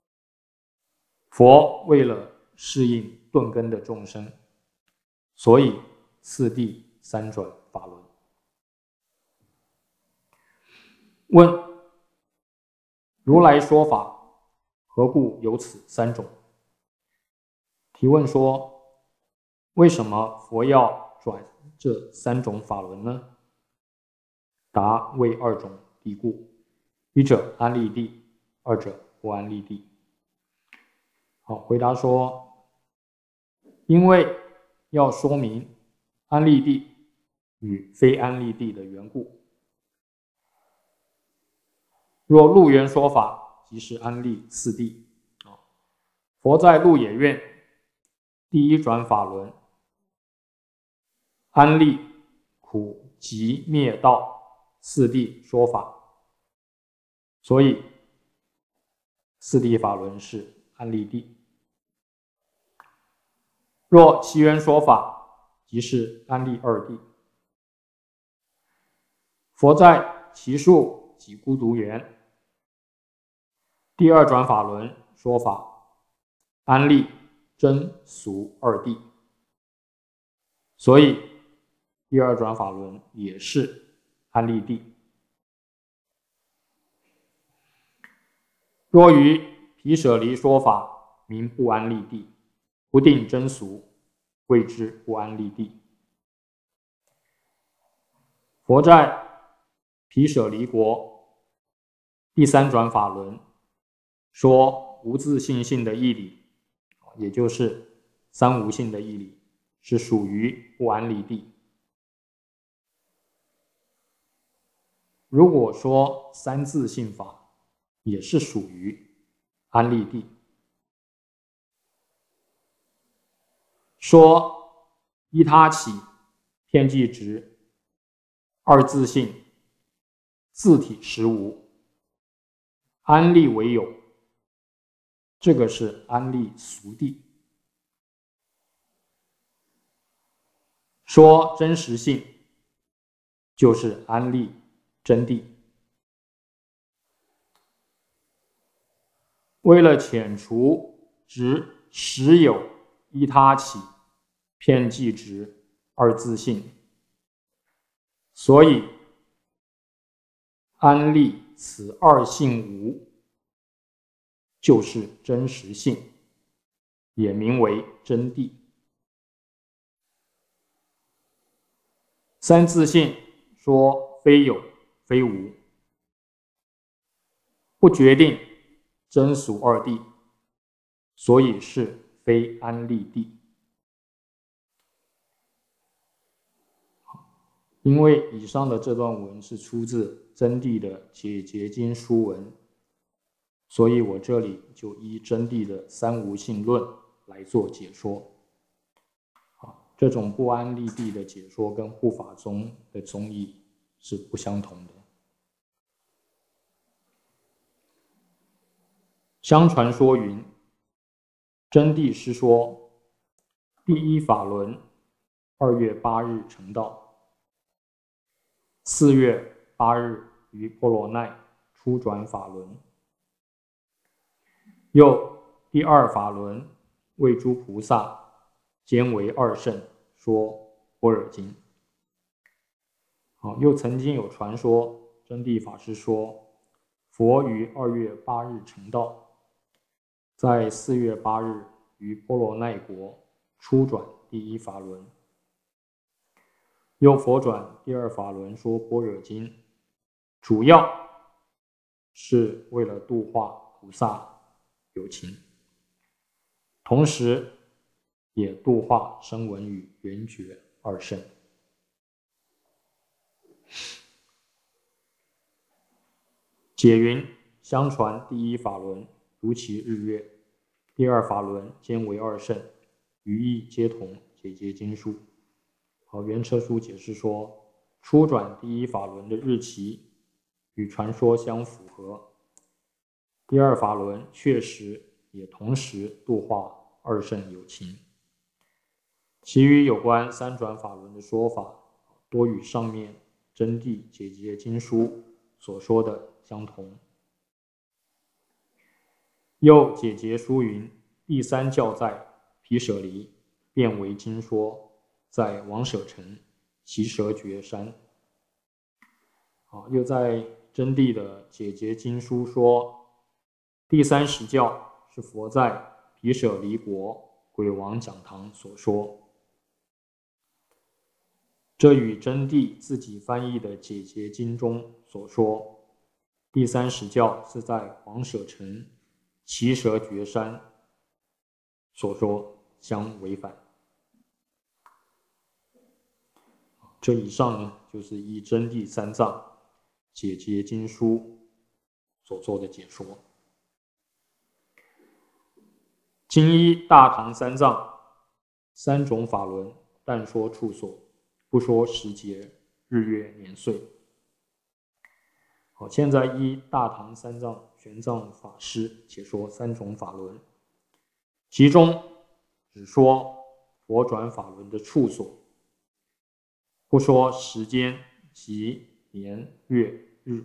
佛为了适应顿根的众生，所以次第三转法轮。问：如来说法何故有此三种？提问说：为什么佛要转这三种法轮呢？答：为二种地故，一者安立地，二者不安立地。好，回答说，因为要说明安立地与非安立地的缘故。若鹿园说法，即是安立次第。佛在鹿野苑第一转法轮，安立苦集灭道四谛说法，所以四谛法轮是安立地。若其缘说法，即是安立二谛。佛在其树及孤独园第二转法轮说法，安立真俗二谛，所以第二转法轮也是安立地。若于毗舍离说法，名不安立地，不定真俗，谓之不安立地。佛在毗舍离国第三转法轮说无自性性的义理，也就是三无性的义理，是属于不安立地。如果说三自性法，也是属于安立地。说依他起天地直，二自性，自体实无，安立为有，这个是安立俗谛。说真实性，就是安立真谛。为了遣除实有依他起，遍计执二自性，所以安立此二性无，就是真实性，也名为真谛。三自性说非有非无，不决定真俗二谛，所以是非安立谛。因为以上的这段文是出自真谛的解结经书文，所以我这里就依真谛的三无性论来做解说。这种不安立谛的解说跟护法宗的宗义是不相同的。相传说云，真谛师说，第一法轮2月8日成道，4月8日于波罗奈初转法轮，又第二法轮为诸菩萨兼为二圣说般若经。又曾经有传说，真谛法师说，佛于2月8日成道，在4月8日于波罗奈国初转第一法轮，又佛转第二法轮说般若经，主要是为了度化菩萨有情，同时也度化声闻与缘觉二圣。解云，相传第一法轮如其日月，第二法轮兼为二圣，语义皆同，解结经书。圆车书解释说，初转第一法轮的日期与传说相符合，第二法轮确实也同时度化二圣有情。其余有关三转法轮的说法，多与上面真谛解结经书所说的相同。又解结书云，第三教在毗舍离，变为经说，在王舍城耆阇觉山。又在真谛的解结经书说，第三实教是佛在毗舍离国鬼王讲堂所说。这与真谛自己翻译的解结经中所说第三实教是在王舍城耆阇觉山所说相违反。这以上呢，就是依真谛三藏解结经书所做的解说。今依大唐三藏三种法轮，但说处所，不说时节、日月、年岁。现在依大唐三藏玄奘法师解说三种法轮，其中只说佛转法轮的处所，不说时间及年月日。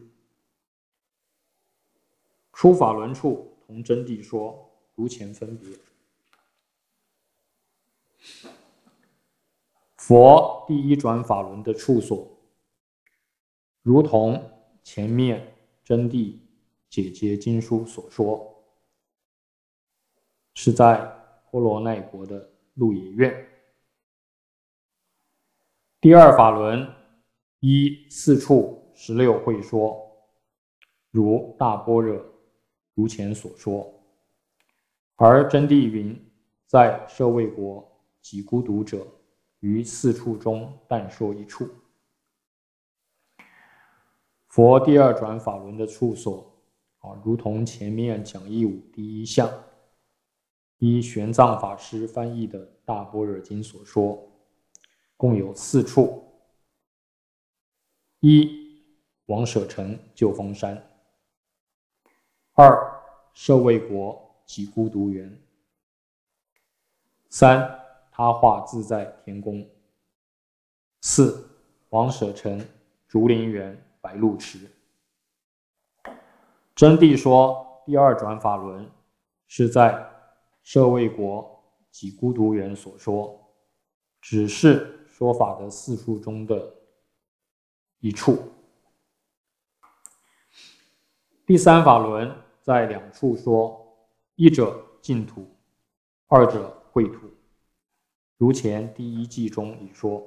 出法轮处同真谛说，如前分别。佛第一转法轮的处所，如同前面真谛解结经书所说，是在波罗奈国的鹿野苑。第二法轮依四处16会说，如大般若如前所说，而真谛云，在舍卫国几孤独者，于四处中但说一处。佛第二转法轮的处所，如同前面讲义五第一项依玄奘法师翻译的大般若经所说，共有4处：一、王舍城救风山；二、舍卫国几孤独园；三、他化自在天宫；四、王舍城竹林园白鹿池。真谛说第二转法轮是在舍卫国及孤独园所说，只是说法的4处中的一处。第三法轮在2处说，一者净土，二者秽土。如前第1记中已说。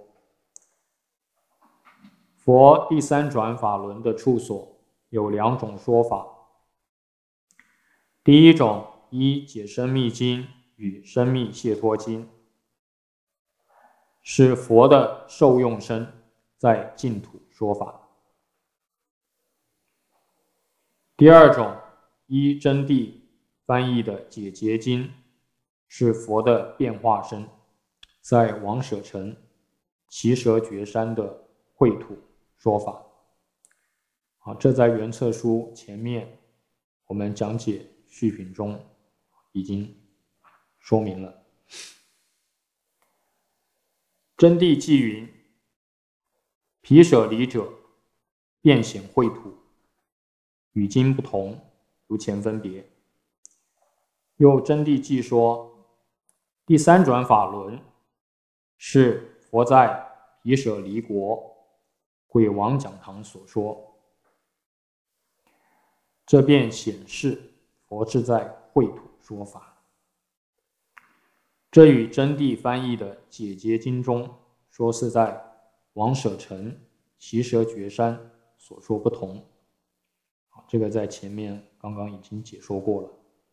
佛第三转法轮的处所有2种说法。第一种依解深密经与深密解脱经，是佛的受用身在净土说法。第二种依真谛翻译的解结经，是佛的变化身在王舍城奇舍觉山的秽土说法。好，这在原册书前面我们讲解序品中已经说明了。真谛记云：毗舍离者，变显秽土，与经不同，如前分别。又真谛记说，第三转法轮是佛在毗舍离国鬼王讲堂所说，这便显示佛是在秽土说法。这与真谛翻译的解结经中说是在王舍城奇舍觉山所说不同。这个在前面刚刚已经解说过了。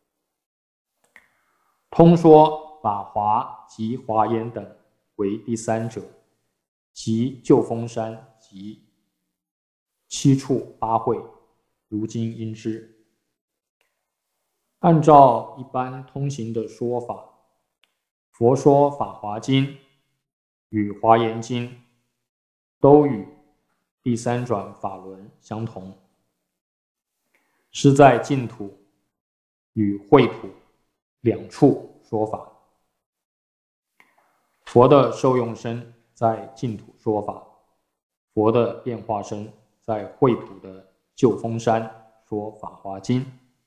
通说法华及华严等为第三者，即旧风山及7处8会，如今应知。按照一般通行的说法，佛说法华经与华严经都与第三转法轮相同，是在净土与秽土2处说法。佛的受用身在净土说法，佛的变化身在秽土的旧风山说法华经，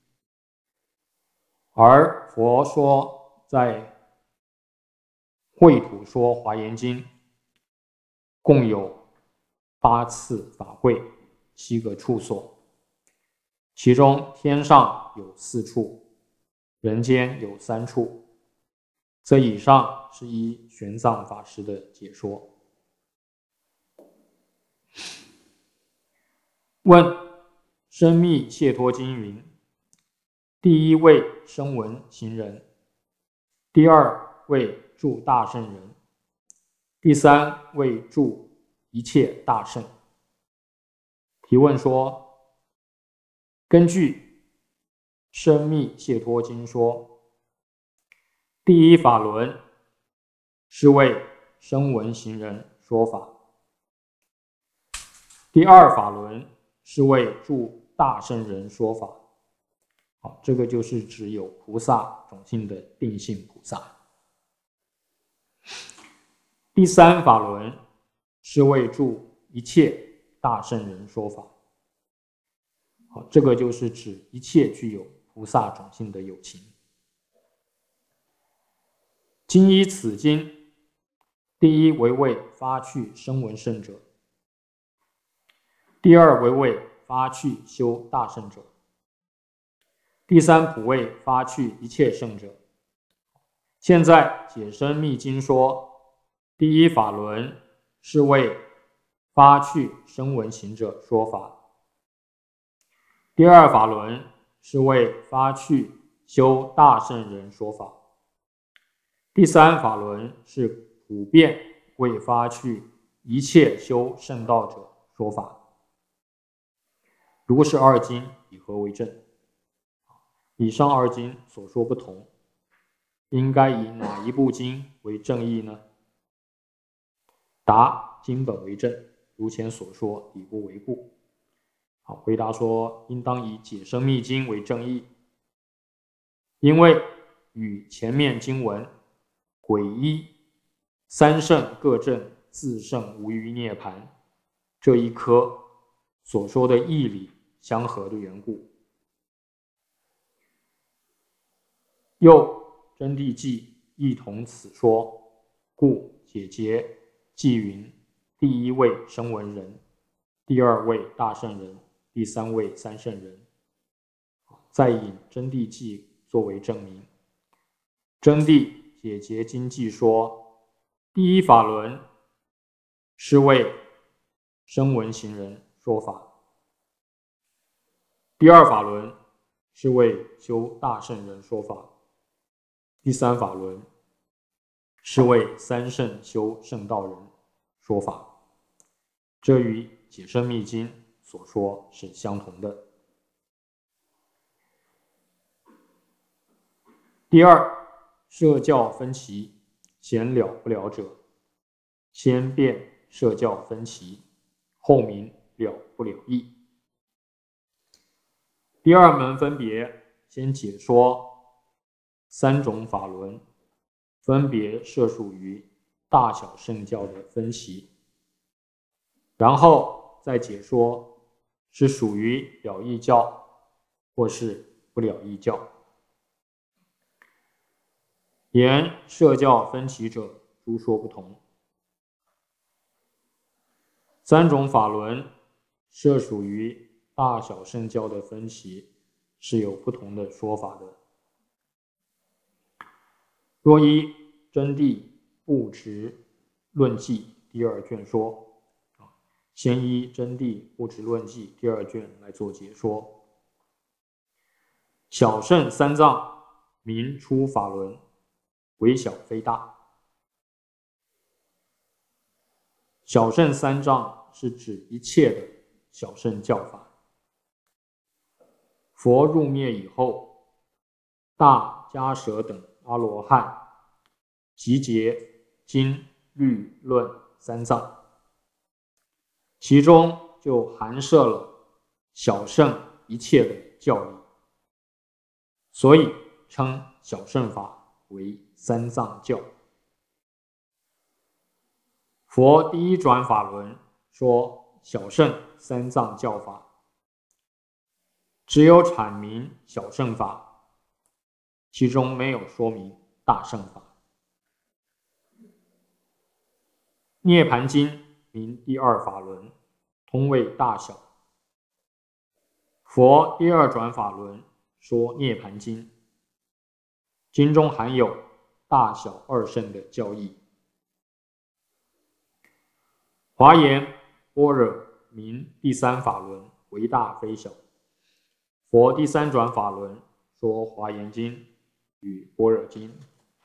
而佛说在秽土说华严经，共有8次法会，7个处所，其中天上有4处，人间有3处。这以上是依玄奘法师的解说。问：深密解脱经云，第一位声闻行人，第二位助大圣人，第三位助一切大圣。提问说，根据深密解脱经说，第一法轮是为声闻行人说法，第二法轮是为助大圣人说法。好，这个就是指有菩萨种性的定性菩萨。第三法轮是为助一切大圣人说法。好，这个就是指一切具有菩萨种性的有情。今依此经，第一为为发去声闻圣者，第二为为发去修大圣者，第三普为发去一切圣者。现在解深密经说，第一法轮是为发去声闻行者说法，第二法轮是为发去修大圣人说法，第三法轮是普遍为发去一切修圣道者说法。如是2经以何为证？以上2经所说不同，应该以哪一部经为正义呢？答：经本为正，如前所说，理不为故。好，回答说，应当以解深密经为正义，因为与前面经文诡一三圣各证自圣无余涅盘这一科所说的义理相合的缘故。又真谛记亦同此说，故解结记云：第一位声闻人，第二位大圣人，第三位三圣人。再引真谛记作为证明。真谛解结经记说，第一法轮是为声闻行人说法，第二法轮是为修大圣人说法，第三法轮是为三圣修圣道人说法。这与解深密经所说是相同的。第二，摄教分歧，先了不了者，先辨摄教分歧，后明了不了义。第二门分别先解说三种法轮，分别摄属于大小圣教的分歧，然后再解说是属于了义教或是不了义教。言摄教分歧者，诸说不同。三种法轮摄属于大小圣教的分歧是有不同的说法的。若依真谛不执论记第二卷说，先依真谛不执论记第二卷来做解说。小圣三藏名出法轮，为小非大。小圣三藏是指一切的小圣教法。佛入灭以后，大迦舍等阿罗汉集结经律论三藏，其中就含摄了小圣一切的教义，所以称小圣法为三藏教。佛第一转法轮说小圣三藏教法，只有阐明小圣法，其中没有说明大圣法。涅盘经名第二法轮，通谓大小。佛第二转法轮说涅盘经，经中含有大小二圣的教义。华严般若名第三法轮，为大非小。佛第三转法轮说华严经与般若经，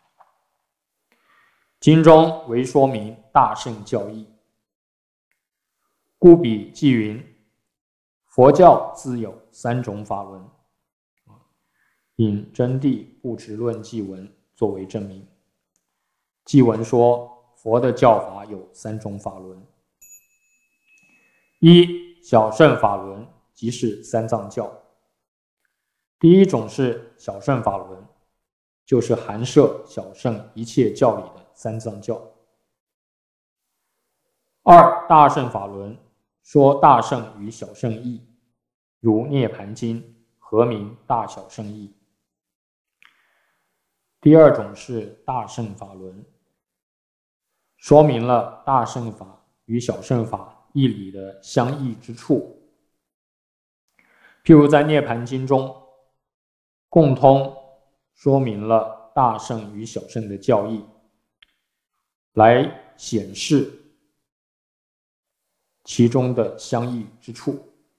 经中为说明大圣教义。故彼记云：佛教自有三种法轮，引真谛不执论记文作为证明。记文说佛的教法有三种法轮。一，小圣法轮，即是三藏教。第一种是小圣法轮，就是含摄小圣一切教理的三藏教。二，大圣法轮，说大圣与小圣义，如涅盘经合名大小圣义。第二种是大圣法轮，说明了大圣法与小圣法义理的相异之处。譬如在涅盘经中，共通说明了大圣与小圣的教义，来显示其中的相异之处。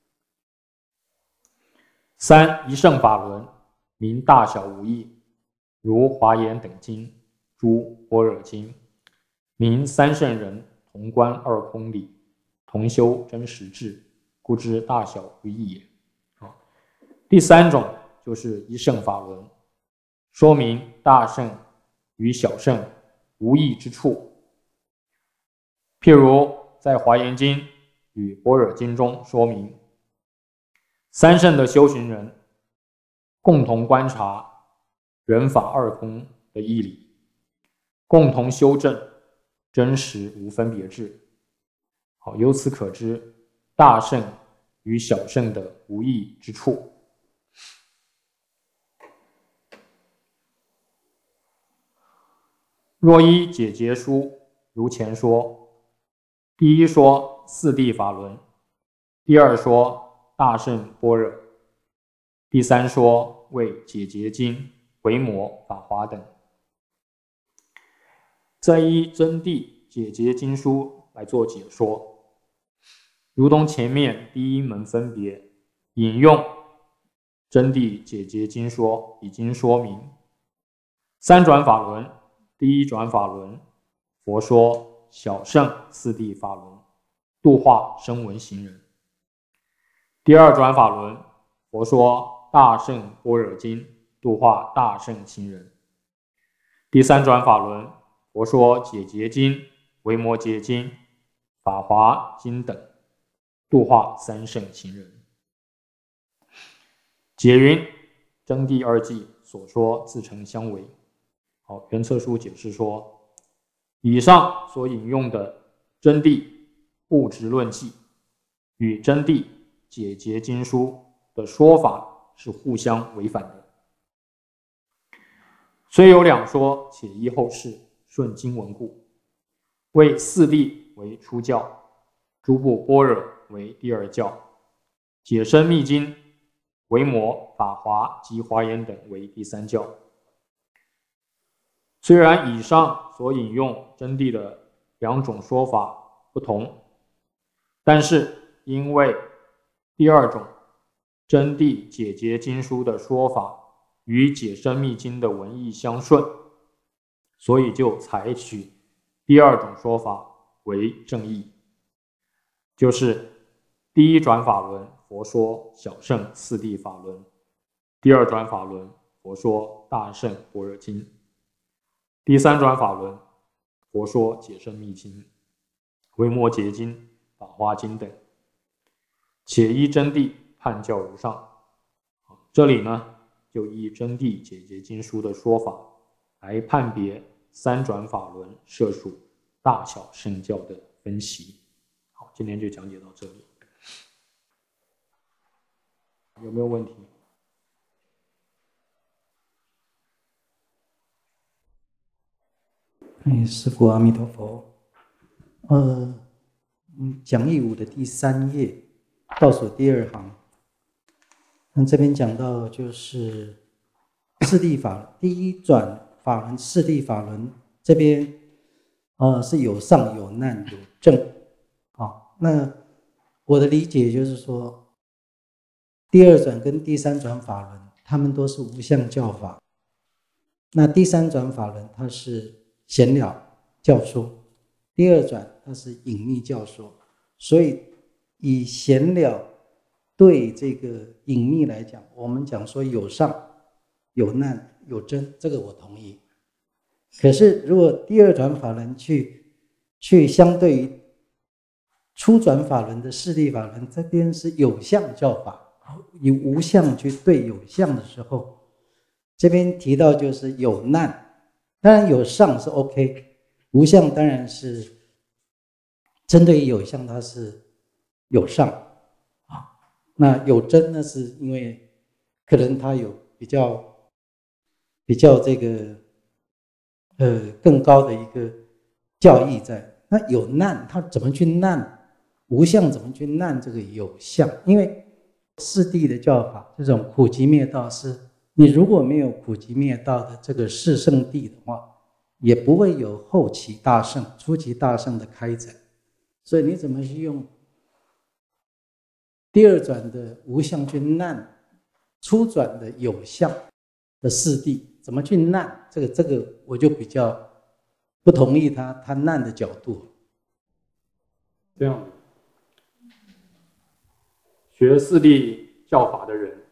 三，一圣法轮，名大小无异，如华严等经、诸般若经，名三圣人同观二空理，同修真实智，故知大小无异也。第三种就是一圣法轮，说明大圣与小圣无异之处。譬如在华严经与般若经中说明，三圣的修行人共同观察人法二空的义理，共同修正真实无分别智。由此可知，大圣与小圣的无异之处。若依解结书，如前说，第一说四谛法轮，第二说大圣般若，第三说为解结经、维摩、法华等。再依真谛解结经书来做解说，如同前面第一门分别引用真谛解结经说已经说明，三转法轮，第一转法轮，佛说小圣四谛法轮，度化声闻行人；第二转法轮，佛说大圣般若经，度化大圣行人；第三转法轮，佛说解结经、维摩诘经、法华经等，度化三圣行人。解云真谛二记所说自成相违。好，原册书解释说，以上所引用的真谛物质论记与真谛解结经书的说法是互相违反的。虽有两说，且依后世顺经文故，谓四谛为初教，诸部般若为第二教，解深密经、维摩、法华及华严等为第三教。虽然以上所引用真谛的两种说法不同，但是因为第二种真谛解结经书的说法与解深密经的文义相顺，所以就采取第二种说法为正义，就是第一转法轮佛说小圣四谛法轮，第二转法轮佛说大圣般若经，第三转法轮佛说解深密经、维摩诘经、法华经等，且依真谛判教如上。这里呢，就依真谛解结经书的说法来判别三转法轮涉属大小圣教的分析。好，今天就讲解到这里，有没有问题？ 师父阿弥陀佛。讲义5的第3页倒数第2行，那这边讲到就是四谛法，第一转法轮四谛法轮这边是有上有难有正。好，那我的理解就是说，第二转跟第三转法轮他们都是无相教法，那第三转法轮它是显了教说，第二转它是隐秘教说，所以以显了对这个隐秘来讲，我们讲说有上有难有真，这个我同意。可是如果第二转法轮去相对于初转法轮的四谛法轮，这边是有相教法，以无相去对有相的时候，这边提到就是有难，当然有上是 OK， 无相当然是针对于有相它是有上啊。那有真呢，是因为可能它有比较这个更高的一个教义在。那有难，它怎么去难？无相怎么去难这个有相？因为四谛的教法，这种苦集灭道，是你如果没有苦集灭道的这个四圣谛的话，也不会有后期大圣、初期大圣的开展。所以你怎么去用第二转的无相去难初转的有相的四谛，怎么去难？这个我就比较不同意他难的角度。 这样，学四谛教法的人，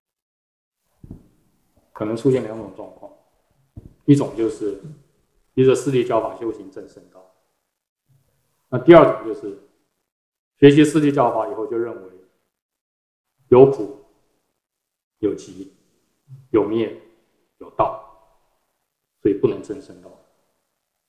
可能出现两种状况，一种就是依着四谛教法修行正圣道，那第二种就是学习四谛教法以后就认为有苦、有集、有灭、有道，所以不能正圣道。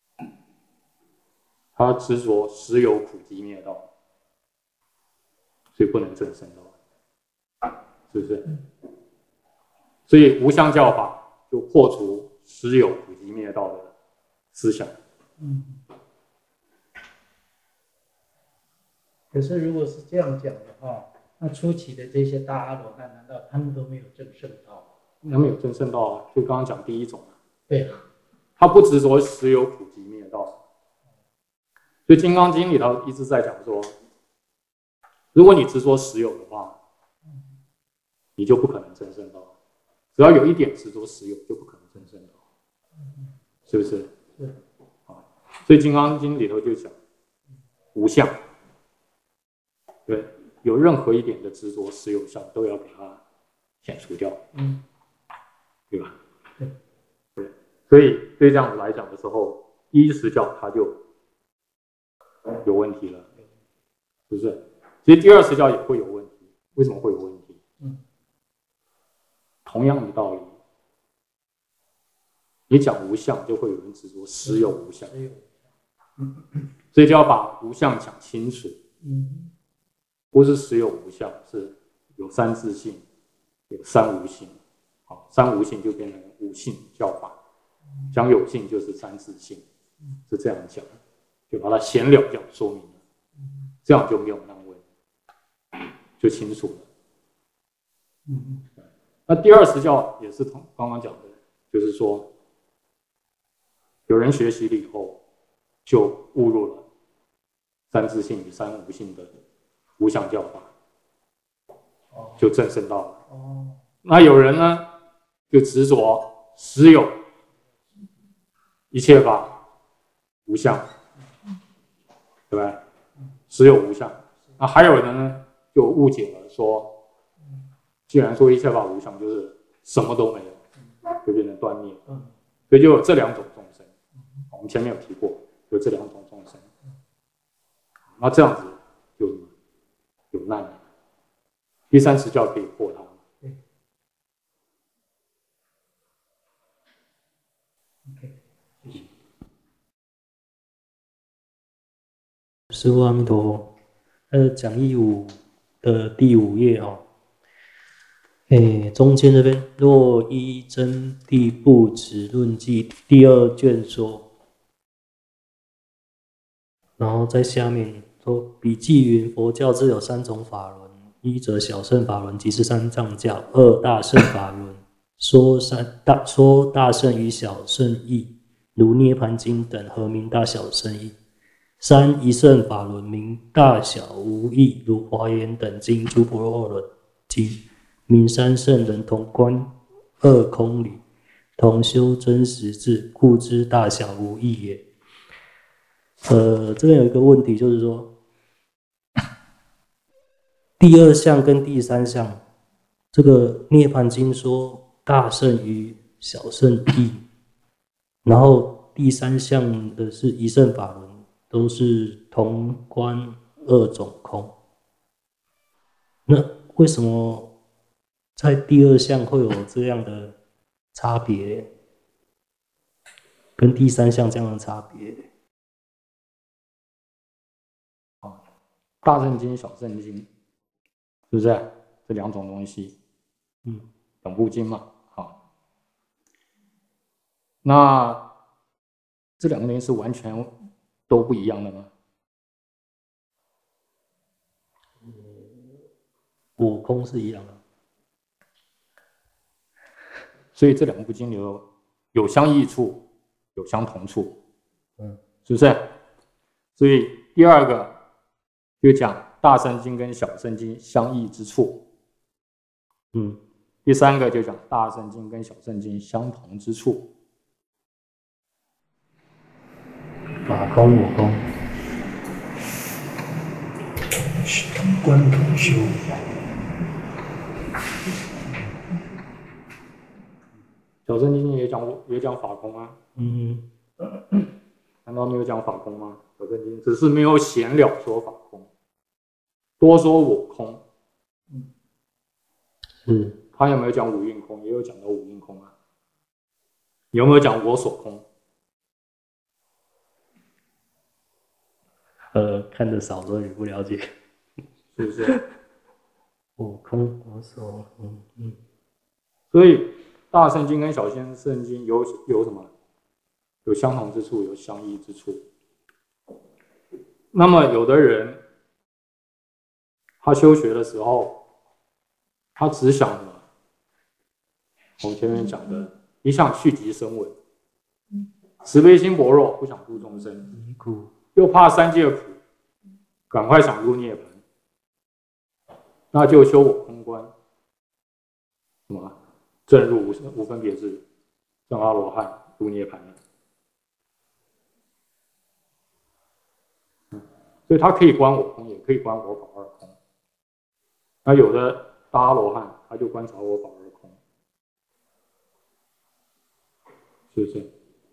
他执着实有苦集灭道。 所以不能证圣道，是不是？所以无相教法就破除实有普及灭道的思想。 可是如果是这样讲的话，那初期的这些大阿罗汉，难道他们都没有证圣道？ 他们有证圣道啊，就刚刚讲第一种啊。 对啊， 他不执着实有普及灭道，所以《金刚经》里头一直在讲说，如果你执着实有的话，你就不可能证圣道。只要有一点执着实有，就不可能证圣道，是不是？ 是。 所以《金刚经》里头就讲无相，对，有任何一点的执着实有相，都要给它减除掉，对吧？对，所以对这样子来讲的时候，第一实教它就有问题了，是不是？其实第二实教也会有问题，为什么会有问题？同样的道理，你讲无相，就会有人执着实有无相，所以就要把无相讲清楚。不是实有无相，是有三自性，有三无性。好，三无性就变成无性教法，讲有性就是三自性，是这样讲，就把它显了讲说明了，这样就没有难问，就清楚了。那第二实教也是刚刚讲的，就是说，有人学习了以后，就误入了三自性与三无性的无相教法，就证圣道了。那有人呢，就执着实有一切法无相，对吧？实有无相。那还有人呢，就误解了说，既然说一切法无相，就是什么都没有，就变成断灭。所以就有这两种众生，我们前面有提过，有这两种众生。那这样子就有难了。第三实教可以破它。 师父阿弥陀佛。讲义5的第5页哦，中间这边若依真谛部指论记第2卷说，然后在下面说笔记云佛教自有3种法轮，一则小乘法轮，即是三藏教；二大乘法轮，说大乘与小乘义，如涅盘经等，合名大小乘义。三一乘法轮，名大小无异，如华严等经、诸婆罗罗经，名三乘人同观二空理，同修真实智，故知大小无异也。这边有一个问题，就是说，第2项跟第3项，这个涅盘经说大乘与小乘义，然后第3项的是一乘法轮，都是同观二种空。那为什么在第2项会有这样的差别，跟第3项这样的差别？ 大乘经、小乘经，是不是？这两种东西，两部经嘛。好，那这两个东西是完全都不一样的吗？ 我空是一样的， 所以这两部经有相异处，有相同处，是不是？所以第2个就讲大乘经跟小乘经相异之处，第3个就讲大乘经跟小乘经相同之处。 法空我空，观同修。 小乘经也讲法空啊，难道没有讲法空吗？小乘经只是没有显了说法空，多说我空。他有没有讲五蕴空？也有讲到五蕴空啊。有没有讲我所空？ 看得少，所以不了解， 是不是？ 我空我守， 所以大圣经跟小圣经有什么？有相同之处，有相异之处。那么有的人他修学的时候，他只想什么？我们前面讲的，一向去极生稳，慈悲心薄弱，不想度众生，又怕三界苦，赶快想入涅槃，那就修我空观，什么正入无分别智，正阿罗汉入涅槃。所以他可以观我空，也可以观我法二空。那有的大阿罗汉，他就观察我法二空，是不是？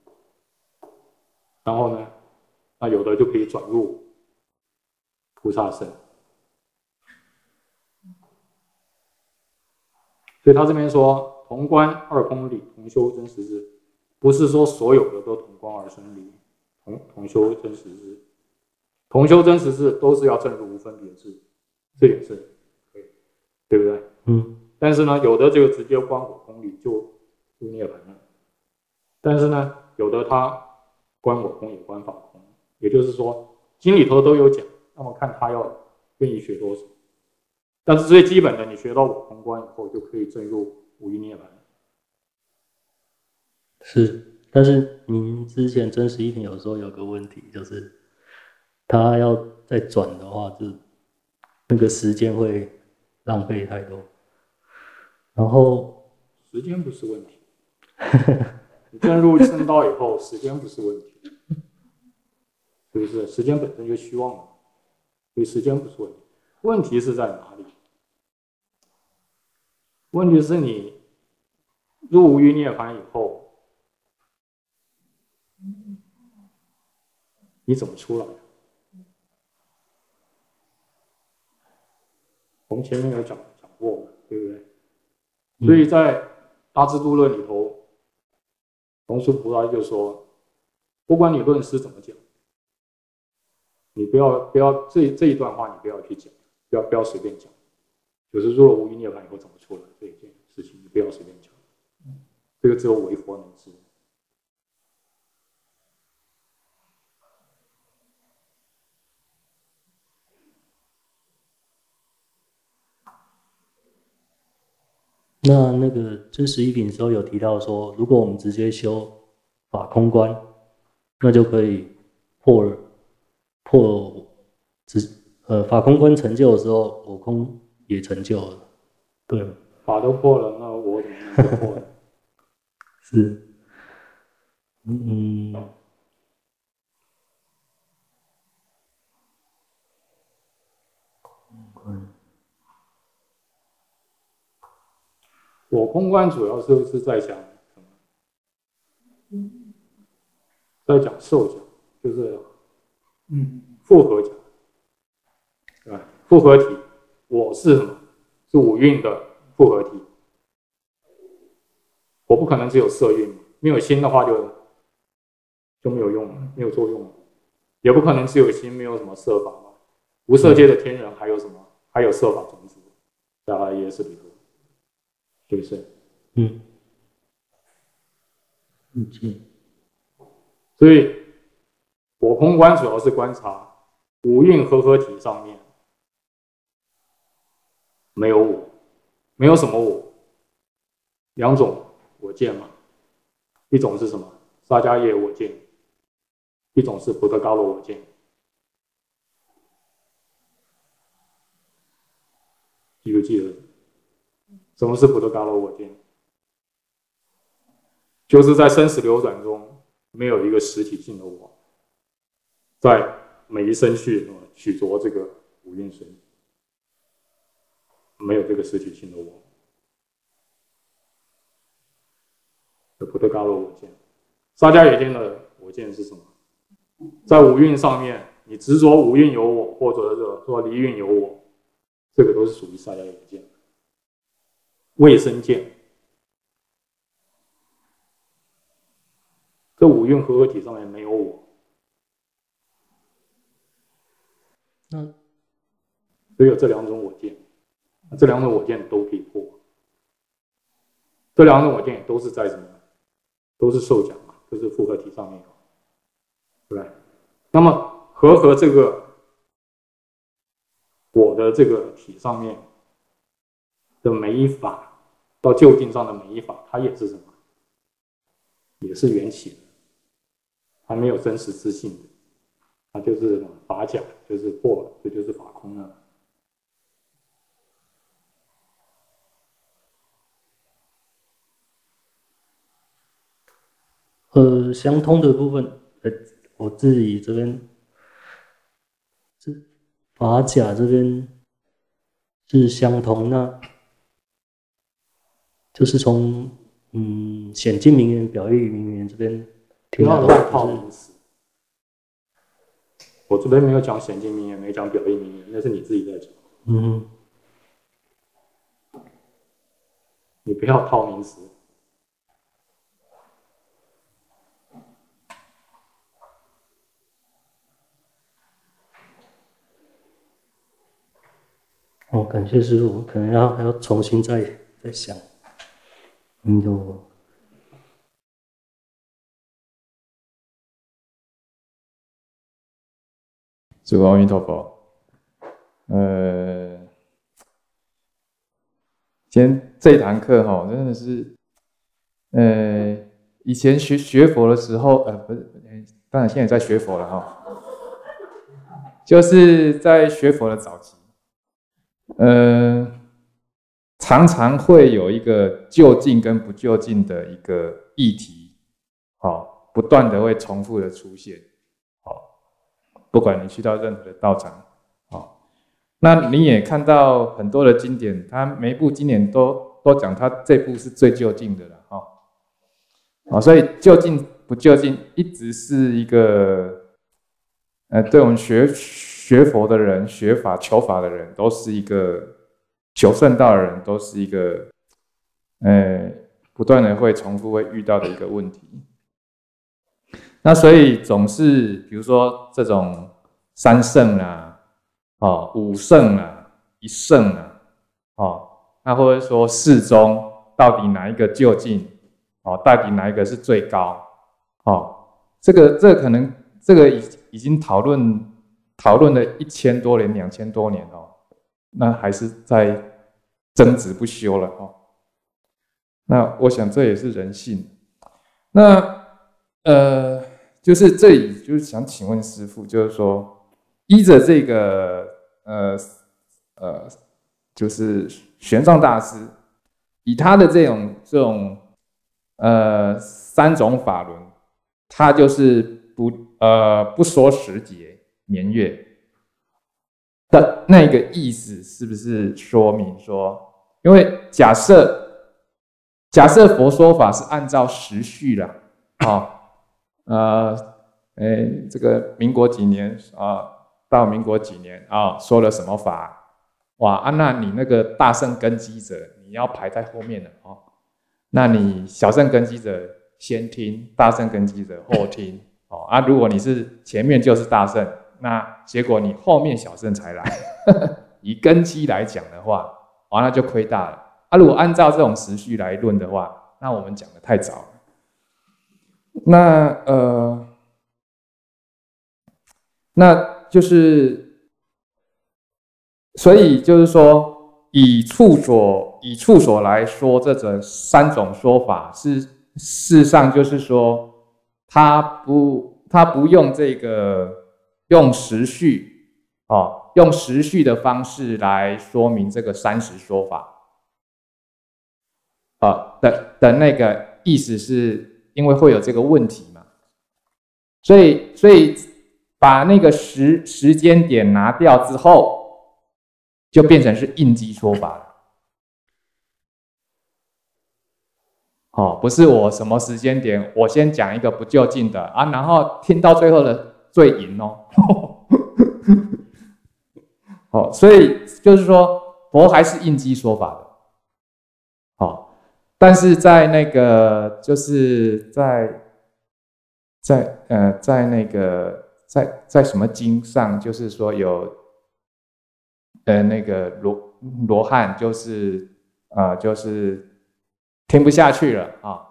然后呢，那有的就可以转入菩萨圣。所以他这边说，同观二空理，同修真实智，不是说所有的都同观二生理，同修真实智，同修真实智都是要证入无分别智，这点是可以，对不对？但是呢，有的就直接观我空理就入涅槃了，但是呢，有的他观我空也观法空，也就是说经里头都有讲，那么看他要愿意学多少。但是最基本的，你学到我空观以后，就可以证入无余涅槃。 是，但是您之前真实一品有时候有个问题，就是他要再转的话，就那个时间会浪费太多。然后时间不是问题，你证入圣道以后，时间不是问题，是不是？时间本身就虚妄了，所以时间不是问题。问题是在哪里？问题是你入无余涅槃以后，你怎么出来？我们前面有讲过，对不对？所以在《大智度论》里头，龙树菩萨就说，不管你论师怎么讲，你不要这一段话，你不要去讲，不要随便讲。就是入了无余涅槃以后怎么出来这一件事情，你不要随便讲，这个只有唯佛能知。 那个真实一品的时候有提到说，如果我们直接修法空观，那就可以破法空观成就的时候，我空也成就了，对吗？ 法都破了，那我怎么能不破呢？ 是， 我空观主要是在讲什么？在讲受讲，就是复合讲，对吧？复合体，我是什么？是五蕴的复合体。我不可能只有色蕴，没有心的话就没有用了，没有作用了。也不可能只有心，没有什么色法嘛。无色界的天人还有什么？还有色法种子，在他也是里头，是不是？所以我空观主要是观察五蕴合合体上面没有我，没有什么我，两种我见嘛，一种是什么？沙迦叶我见，一种是布特伽罗我见。记不记得什么是布特伽罗我见？就是在生死流转中，没有一个实体性的我，在每一生去取着这个五蕴身，没有这个实体性的我。布特伽罗我见，沙迦耶见的我见是什么？在五蕴上面，你执着五蕴有我，或者是说离蕴有我，这个都是属于沙迦耶见。未生见，这五蕴合合体上面没有我，只有这两种我见。 这两种我见都可以破，这两种我见也都是在什么？都是受讲嘛，都是复合体上面，对不对？那么和这个我的这个体上面的每一法到究竟上的每一法，它也是什么？也是缘起的，还没有真实自性的，它就是法假，就是破了，这就是法空了。 相通的部分，我自己这边，法甲这边是相通，那就是从显尽名言、表意名言这边不要乱套名词。我这边没有讲显尽名言，没讲表意名言，那是你自己在讲。你不要套名词。 感谢师父，可能还要重新再想。 诸阿弥陀佛。今天这一堂课真的是，以前学佛的时候，不是，当然现在也在学佛了就是在学佛的早期，常常会有一个就近跟不就近的一个议题，不断的会重复的出现，不管你去到任何的道场，那你也看到很多的经典，它每一部经典都讲它这部是最就近的了，所以就近不就近一直是一个，对我们学佛的人、学法求法的人，都是一个求圣道的人，都是一个，不断的会重复会遇到的一个问题。那所以总是比如说这种三圣啊，五圣啊，一圣啊，那或者说四宗到底哪一个究竟，到底哪一个是最高，这个可能这个已经讨论了1000多年、2000多年那还是在争执不休了那我想这也是人性。那就是这里就是想请问师父，就是说依着这个就是玄奘大师以他的这种3种法轮，他就是不说时节年月的那个意思，是不是说明说，因为假设佛说法是按照时序啦，这个民国几年到民国几年说了什么法，哇那你那个大圣根基者你要排在后面了那你小圣根基者先听，大圣根基者后听如果你是前面就是大圣，那结果你后面小圣才来以根基来讲的话那就亏大了如果按照这种时序来论的话，那我们讲的太早了。那就是所以就是说以处所来说，这3种说法事实上就是说他不用这个用时序用时序的方式来说明这个30说法的那个意思，是因为会有这个问题嘛，所以把那个时间点拿掉之后，就变成是应机说法了。不是我什么时间点，我先讲一个不就近的然后听到最后的最赢所以就是说佛还是应机说法的。但是在那个就是在那个在什么经上，就是说有那个罗汉就是听不下去了啊，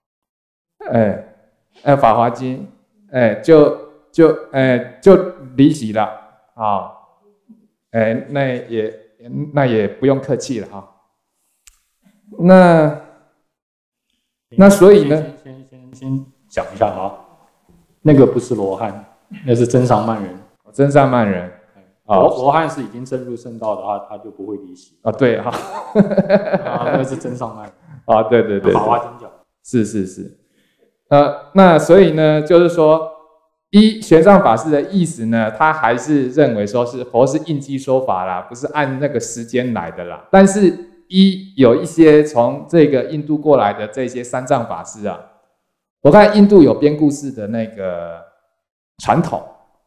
法华经，就离席了啊，那也不用客气了哈。那所以呢， 先讲一下啊，那个不是罗汉，那是真上慢人。 真上慢人， 罗汉是已经证入圣道的话，他就不会离席啊。对哈， 那个是真上慢人啊。对对对， 法华经讲是。那所以呢，就是说，玄奘法师的意思呢，他还是认为说是佛是应机说法啦，不是按那个时间来的啦。但是有一些从这个印度过来的这些三藏法师啊，我看印度有编故事的那个传统，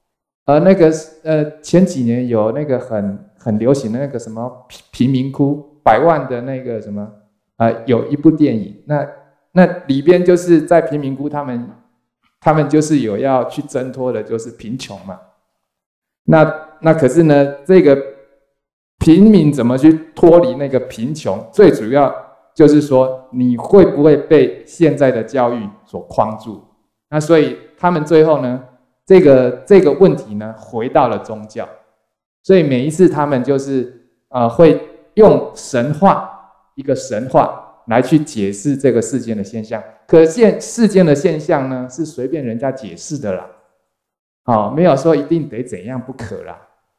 前几年有那个很流行的那个什么贫民窟100万的那个什么有一部电影，那里边就是在贫民窟，他们就是有要去挣脱的，就是贫穷嘛。那可是呢，这个平民怎么去脱离那个贫穷？最主要就是说，你会不会被现在的教育所框住？那所以他们最后呢，这个问题呢，回到了宗教。所以每一次他们就是会用一个神话来去解释这个世间的现象。可见世间的现象呢，是随便人家解释的啦，没有说一定得怎样不可啦，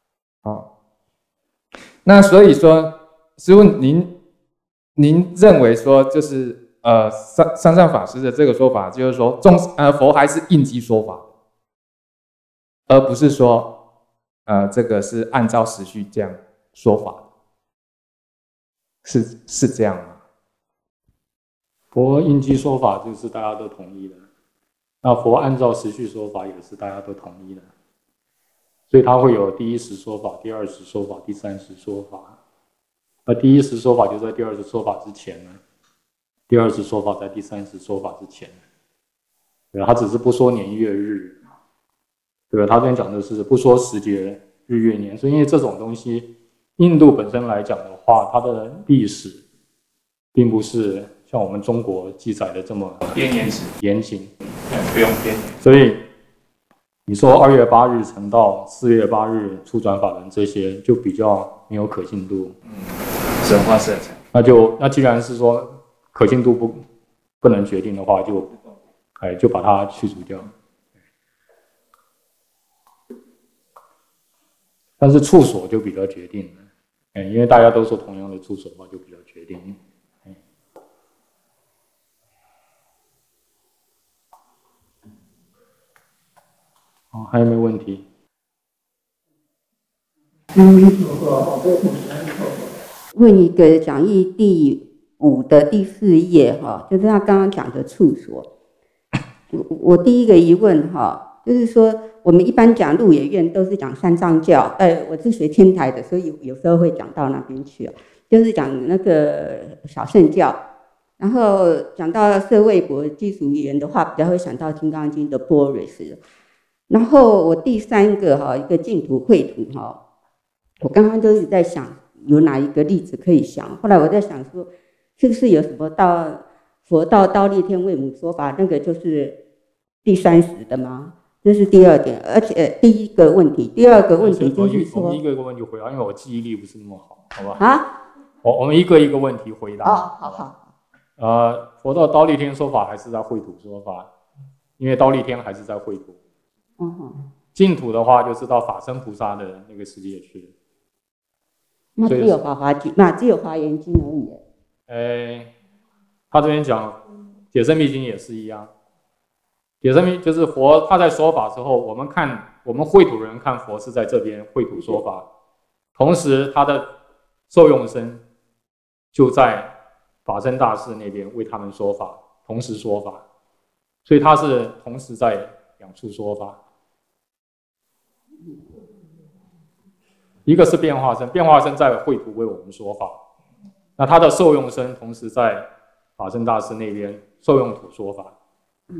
那所以说，师父您认为说，就是三藏法师的这个说法，就是说佛还是应机说法，而不是说这个是按照时序这样说法，是这样吗？ 佛应机说法就是大家都同意的，那佛按照时序说法也是大家都同意的，所以它会有第一时说法、第二时说法、第三时说法。而第一时说法就在第二时说法之前呢，第二时说法在第三时说法之前。对，他只是不说年月日，对吧？他这边讲的是不说时节日月年，所以因为这种东西，印度本身来讲的话，它的历史并不是像我们中国记载的这么严谨， 不用编年。 所以你说2月8日成道，4月8日初转法轮，这些就比较没有可信度， 神话色彩。 那既然是说可信度不能决定的话，就把它去除掉。但是处所就比较决定了，因为大家都说同样的处所的话，就比较决定。还有没有问题？ 问一个讲义第5的第4页就是他刚刚讲的处所。我第一个疑问就是说我们一般讲鹿野苑都是讲三藏教，我是学天台的，所以有时候会讲到那边去就是讲那个小乘教，然后讲到舍卫国基础语言的话，比较会想到《金刚经》的般若时。然后我第3个一个净土绘图我刚刚就是在想有哪一个例子可以想，后来我在想说，是不是有什么佛道忉利天为母说法，那个就是第30的吗？这是第2点，而且第一个问题，第二个问题就是说， 我们一个一个问题回答，因为我记忆力不是那么好，好吧？我们一个一个问题回答。 好。 佛道忉利天说法还是在绘图说法，因为忉利天还是在绘图。净土的话，就是到法身菩萨的那个世界去。 那只有《法华经》，那只有《华严经》而已。 他这边讲《解深密经》也是一样，解深密就是佛他在说法之后，我们绘图人看佛是在这边绘图说法，同时他的受用身就在法身大士那边为他们说法，同时说法，所以他是同时在2处说法。一个是变化身，变化身在绘图为我们说法，那他的受用身同时在法身大师那边受用土说法。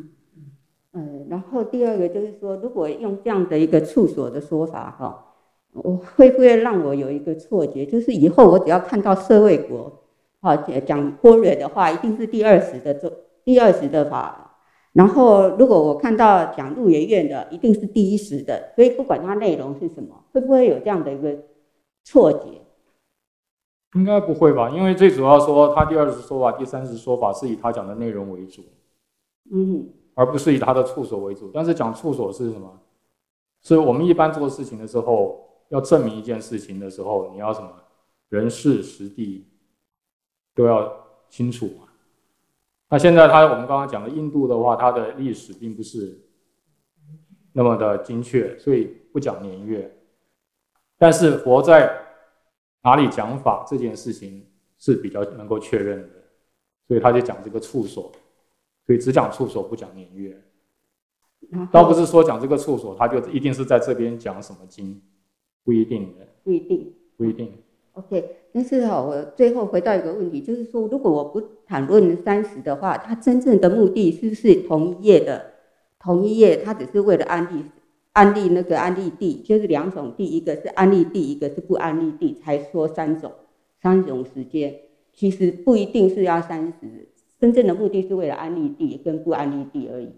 然后第二个就是说，如果用这样的一个处所的说法我会不会让我有一个错觉，就是以后我只要看到社会国，讲般若的话，一定是第二十的法，然后如果我看到讲入园院的，一定是第一十的，所以不管它内容是什么，会不会有这样的一个错觉？ 应该不会吧？因为最主要说他第20说法、第30说法是以他讲的内容为主，而不是以他的处所为主。但是讲处所是什么？是我们一般做事情的时候，要证明一件事情的时候，你要什么？人事时地都要清楚嘛。那现在我们刚刚讲的印度的话，它的历史并不是那么的精确，所以不讲年月。但是佛在哪里讲法这件事情是比较能够确认的，所以他就讲这个处所，所以只讲处所不讲年月。倒不是说讲这个处所，他就一定是在这边讲什么经，不一定的，不一定。 OK， 但是我最后回到一个问题，就是说，如果我不谈论30的话，它真正的目的是不是同一页，它只是为了安利那个安利地，就是2种地，一个是安利地，一个是不安利地，才说3种时间，其实不一定是要30，真正的目的是为了安利地跟不安利地而已。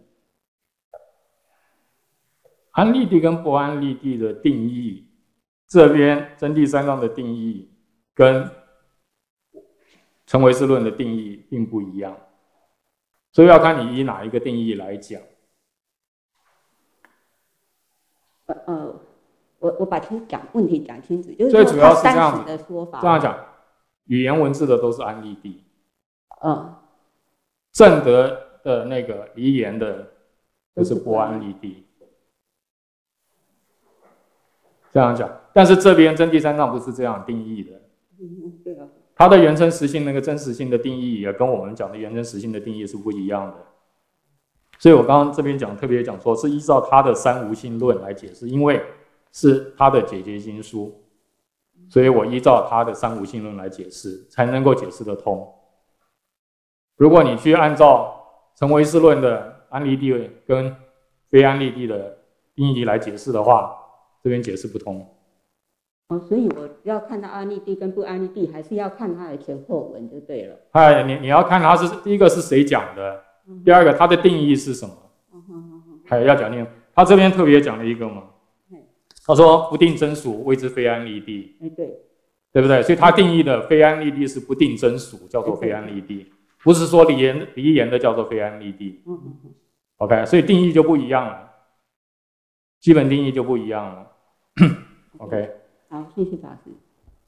安利地跟不安利地的定义，这边真谛三藏的定义跟成唯识论的定义并不一样，所以要看你以哪一个定义来讲。 我把问题讲清楚，就是最主要是这样子的说法， 这样讲，语言文字的都是安利地，正德的那个离言的就是不安利地。这样讲，但是这边真谛三藏不是这样定义的。 对啊。 它的原真实性那个真实性的定义也跟我们讲的原真实性的定义是不一样的。所以我刚刚这边特别讲说是依照他的三无性论来解释，因为是他的解结经书，所以我依照他的三无性论来解释，才能够解释得通。如果你去按照成唯识论的安立地跟非安立地的定义来解释的话，这边解释不通。 所以我要看到安立地跟不安立地，还是要看它的前后文就对了。 你要看它是第一个是谁讲的，第二个它的定义是什么，还要讲定。他这边特别讲了一个嘛，他说不定真属谓之非安立地，对不对？所以他定义的非安立地是不定真属，叫做非安立地，不是说离言的叫做非安立地。OK， 所以定义就不一样了，基本定义就不一样了。OK。 好，谢谢法师。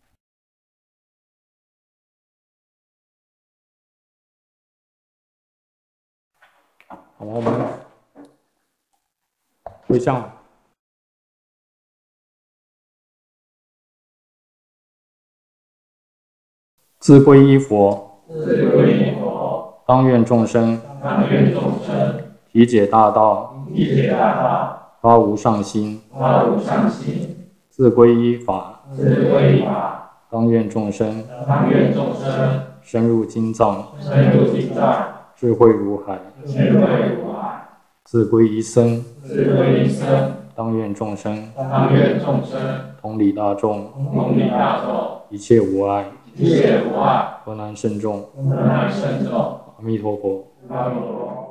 好，我们回向。自归依佛，当愿众生体解大道，发无上心。自归依法，当愿众生深入经藏，智慧如海。自归依僧，当愿众生同理大众，一切无碍，河南慎重。阿弥陀佛。